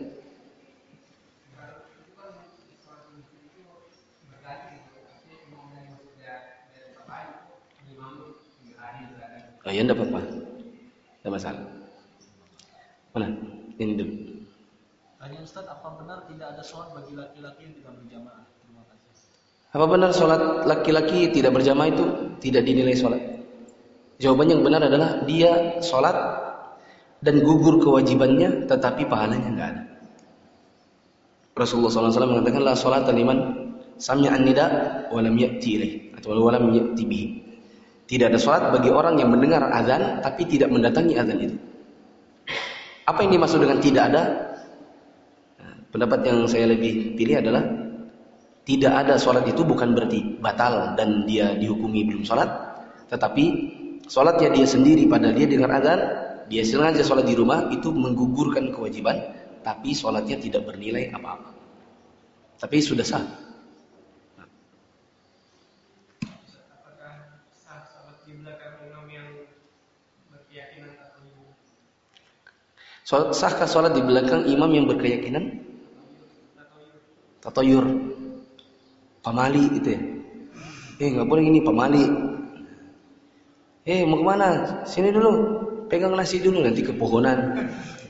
Oh ya enggak apa-apa. Enggak masalah. Mana? Ini dulu. Tanya Ustaz, apa benar tidak ada sholat bagi laki-laki yang tidak berjamaah? Terima kasih. Apa benar sholat laki-laki tidak berjamaah itu tidak dinilai sholat? Jawaban yang benar adalah dia sholat dan gugur kewajibannya, tetapi pahalanya enggak ada. Rasulullah shallallahu alaihi wasallam mengatakan, la sholata liman sami'a an-nida wa lam ya'ti ilaih, atau wa lam ya'ti bihi. Tidak ada sholat bagi orang yang mendengar azan tapi tidak mendatangi azan itu. Apa yang dimaksud dengan tidak ada? Nah, pendapat yang saya lebih pilih adalah tidak ada sholat itu bukan berarti batal dan dia dihukumi belum sholat, tetapi sholatnya dia sendiri pada dia dengar azan, dia sengaja sholat di rumah itu menggugurkan kewajiban, tapi sholatnya tidak bernilai apa-apa. Tapi sudah sah. Sholat, sahkah sholat di belakang imam yang berkeyakinan tatayur, pamali itu ya? Eh nggak boleh ini pamali. Eh mau kemana? Sini dulu, pegang nasi dulu nanti ke pohonan.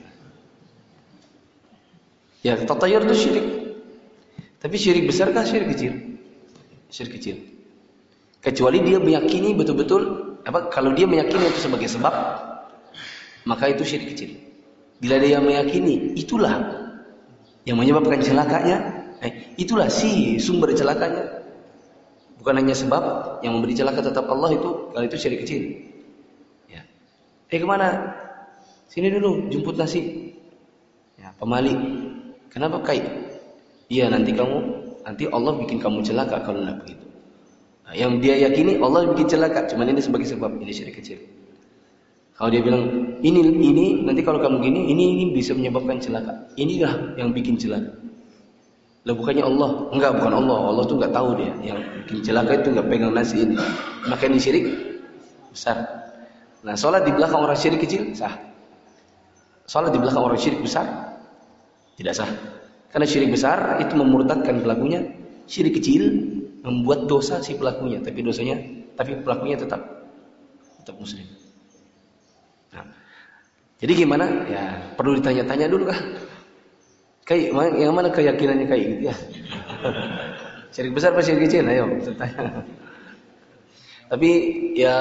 Ya tatayur itu syirik. Tapi syirik besar kah syirik kecil? Syirik kecil. Kecuali dia meyakini betul-betul apa? Kalau dia meyakini itu sebagai sebab, maka itu syirik kecil. Bila dia meyakini itulah yang menyebabkan celakanya, eh, itulah si sumber celakanya, bukan hanya sebab yang memberi celaka tetap Allah, itu kalau itu syirik kecil. Ya. Eh kemana? Sini dulu, jemput nasi. Ya, pemali. Kenapa kai? Iya nanti kamu, nanti Allah bikin kamu celaka kalau tidak begitu. Nah, yang dia yakini Allah bikin celaka, cuman ini sebagai sebab, ini syirik kecil. Kalau dia bilang ini ini nanti kalau kamu gini ini ini bisa menyebabkan celaka. Inilah yang bikin celaka. Lah bukannya Allah? Enggak, bukan Allah. Allah tuh enggak tahu dia. Yang bikin celaka itu enggak pegang nasi ini. Maka ini syirik besar. Nah, salat di belakang orang syirik kecil sah. Salat di belakang orang syirik besar tidak sah. Karena syirik besar itu memurtadkan pelakunya. Syirik kecil membuat dosa si pelakunya, tapi dosanya tapi pelakunya tetap tetap muslim. Nah, jadi gimana? Ya perlu ditanya-tanya dulu kah? Kayak yang mana keyakinannya kayak gitu ya? Syirik besar apa syirik kecil? Ayo tanya. Tapi ya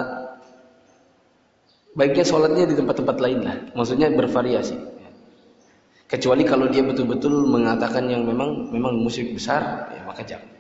baiknya sholatnya di tempat-tempat lain lah. Maksudnya bervariasi. Kecuali kalau dia betul-betul mengatakan yang memang memang musyrik besar, ya maka jangan.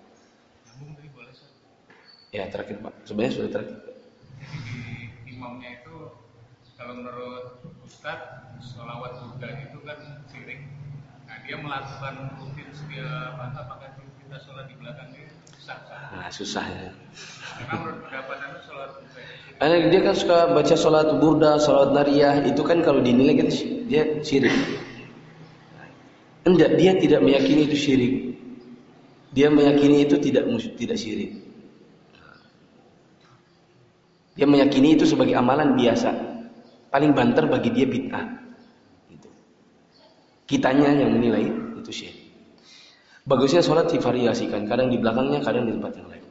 Ya terakhir Pak. Sebenarnya sudah terakhir. Jadi imamnya itu kalau menurut Ustadz, sholawat burda itu kan syirik. Nah dia melakukan rutin setiap masa, apakah kita sholat di belakangnya sah-sah? Nah susah ya. Karena menurut pendapat Anda sholat burda itu syirik. Dia kan suka baca sholat burda, sholat nariyah, itu kan kalau dinilai kan dia syirik. Enggak, dia tidak meyakini itu syirik. Dia meyakini itu tidak tidak syirik. Dia meyakini itu sebagai amalan biasa. Paling banter bagi dia bid'ah. Gitu. Kitanya yang menilai itu syirik. Bagusnya sholat divariasikan, kadang di belakangnya, kadang di tempat yang lain.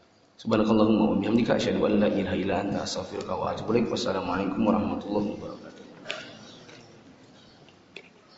Subhanakallahumma wa bihamdika asyhadu an la ilaha illa anta astaghfiruka wa atubu ilaik. Wassalamualaikum warahmatullahi wabarakatuh.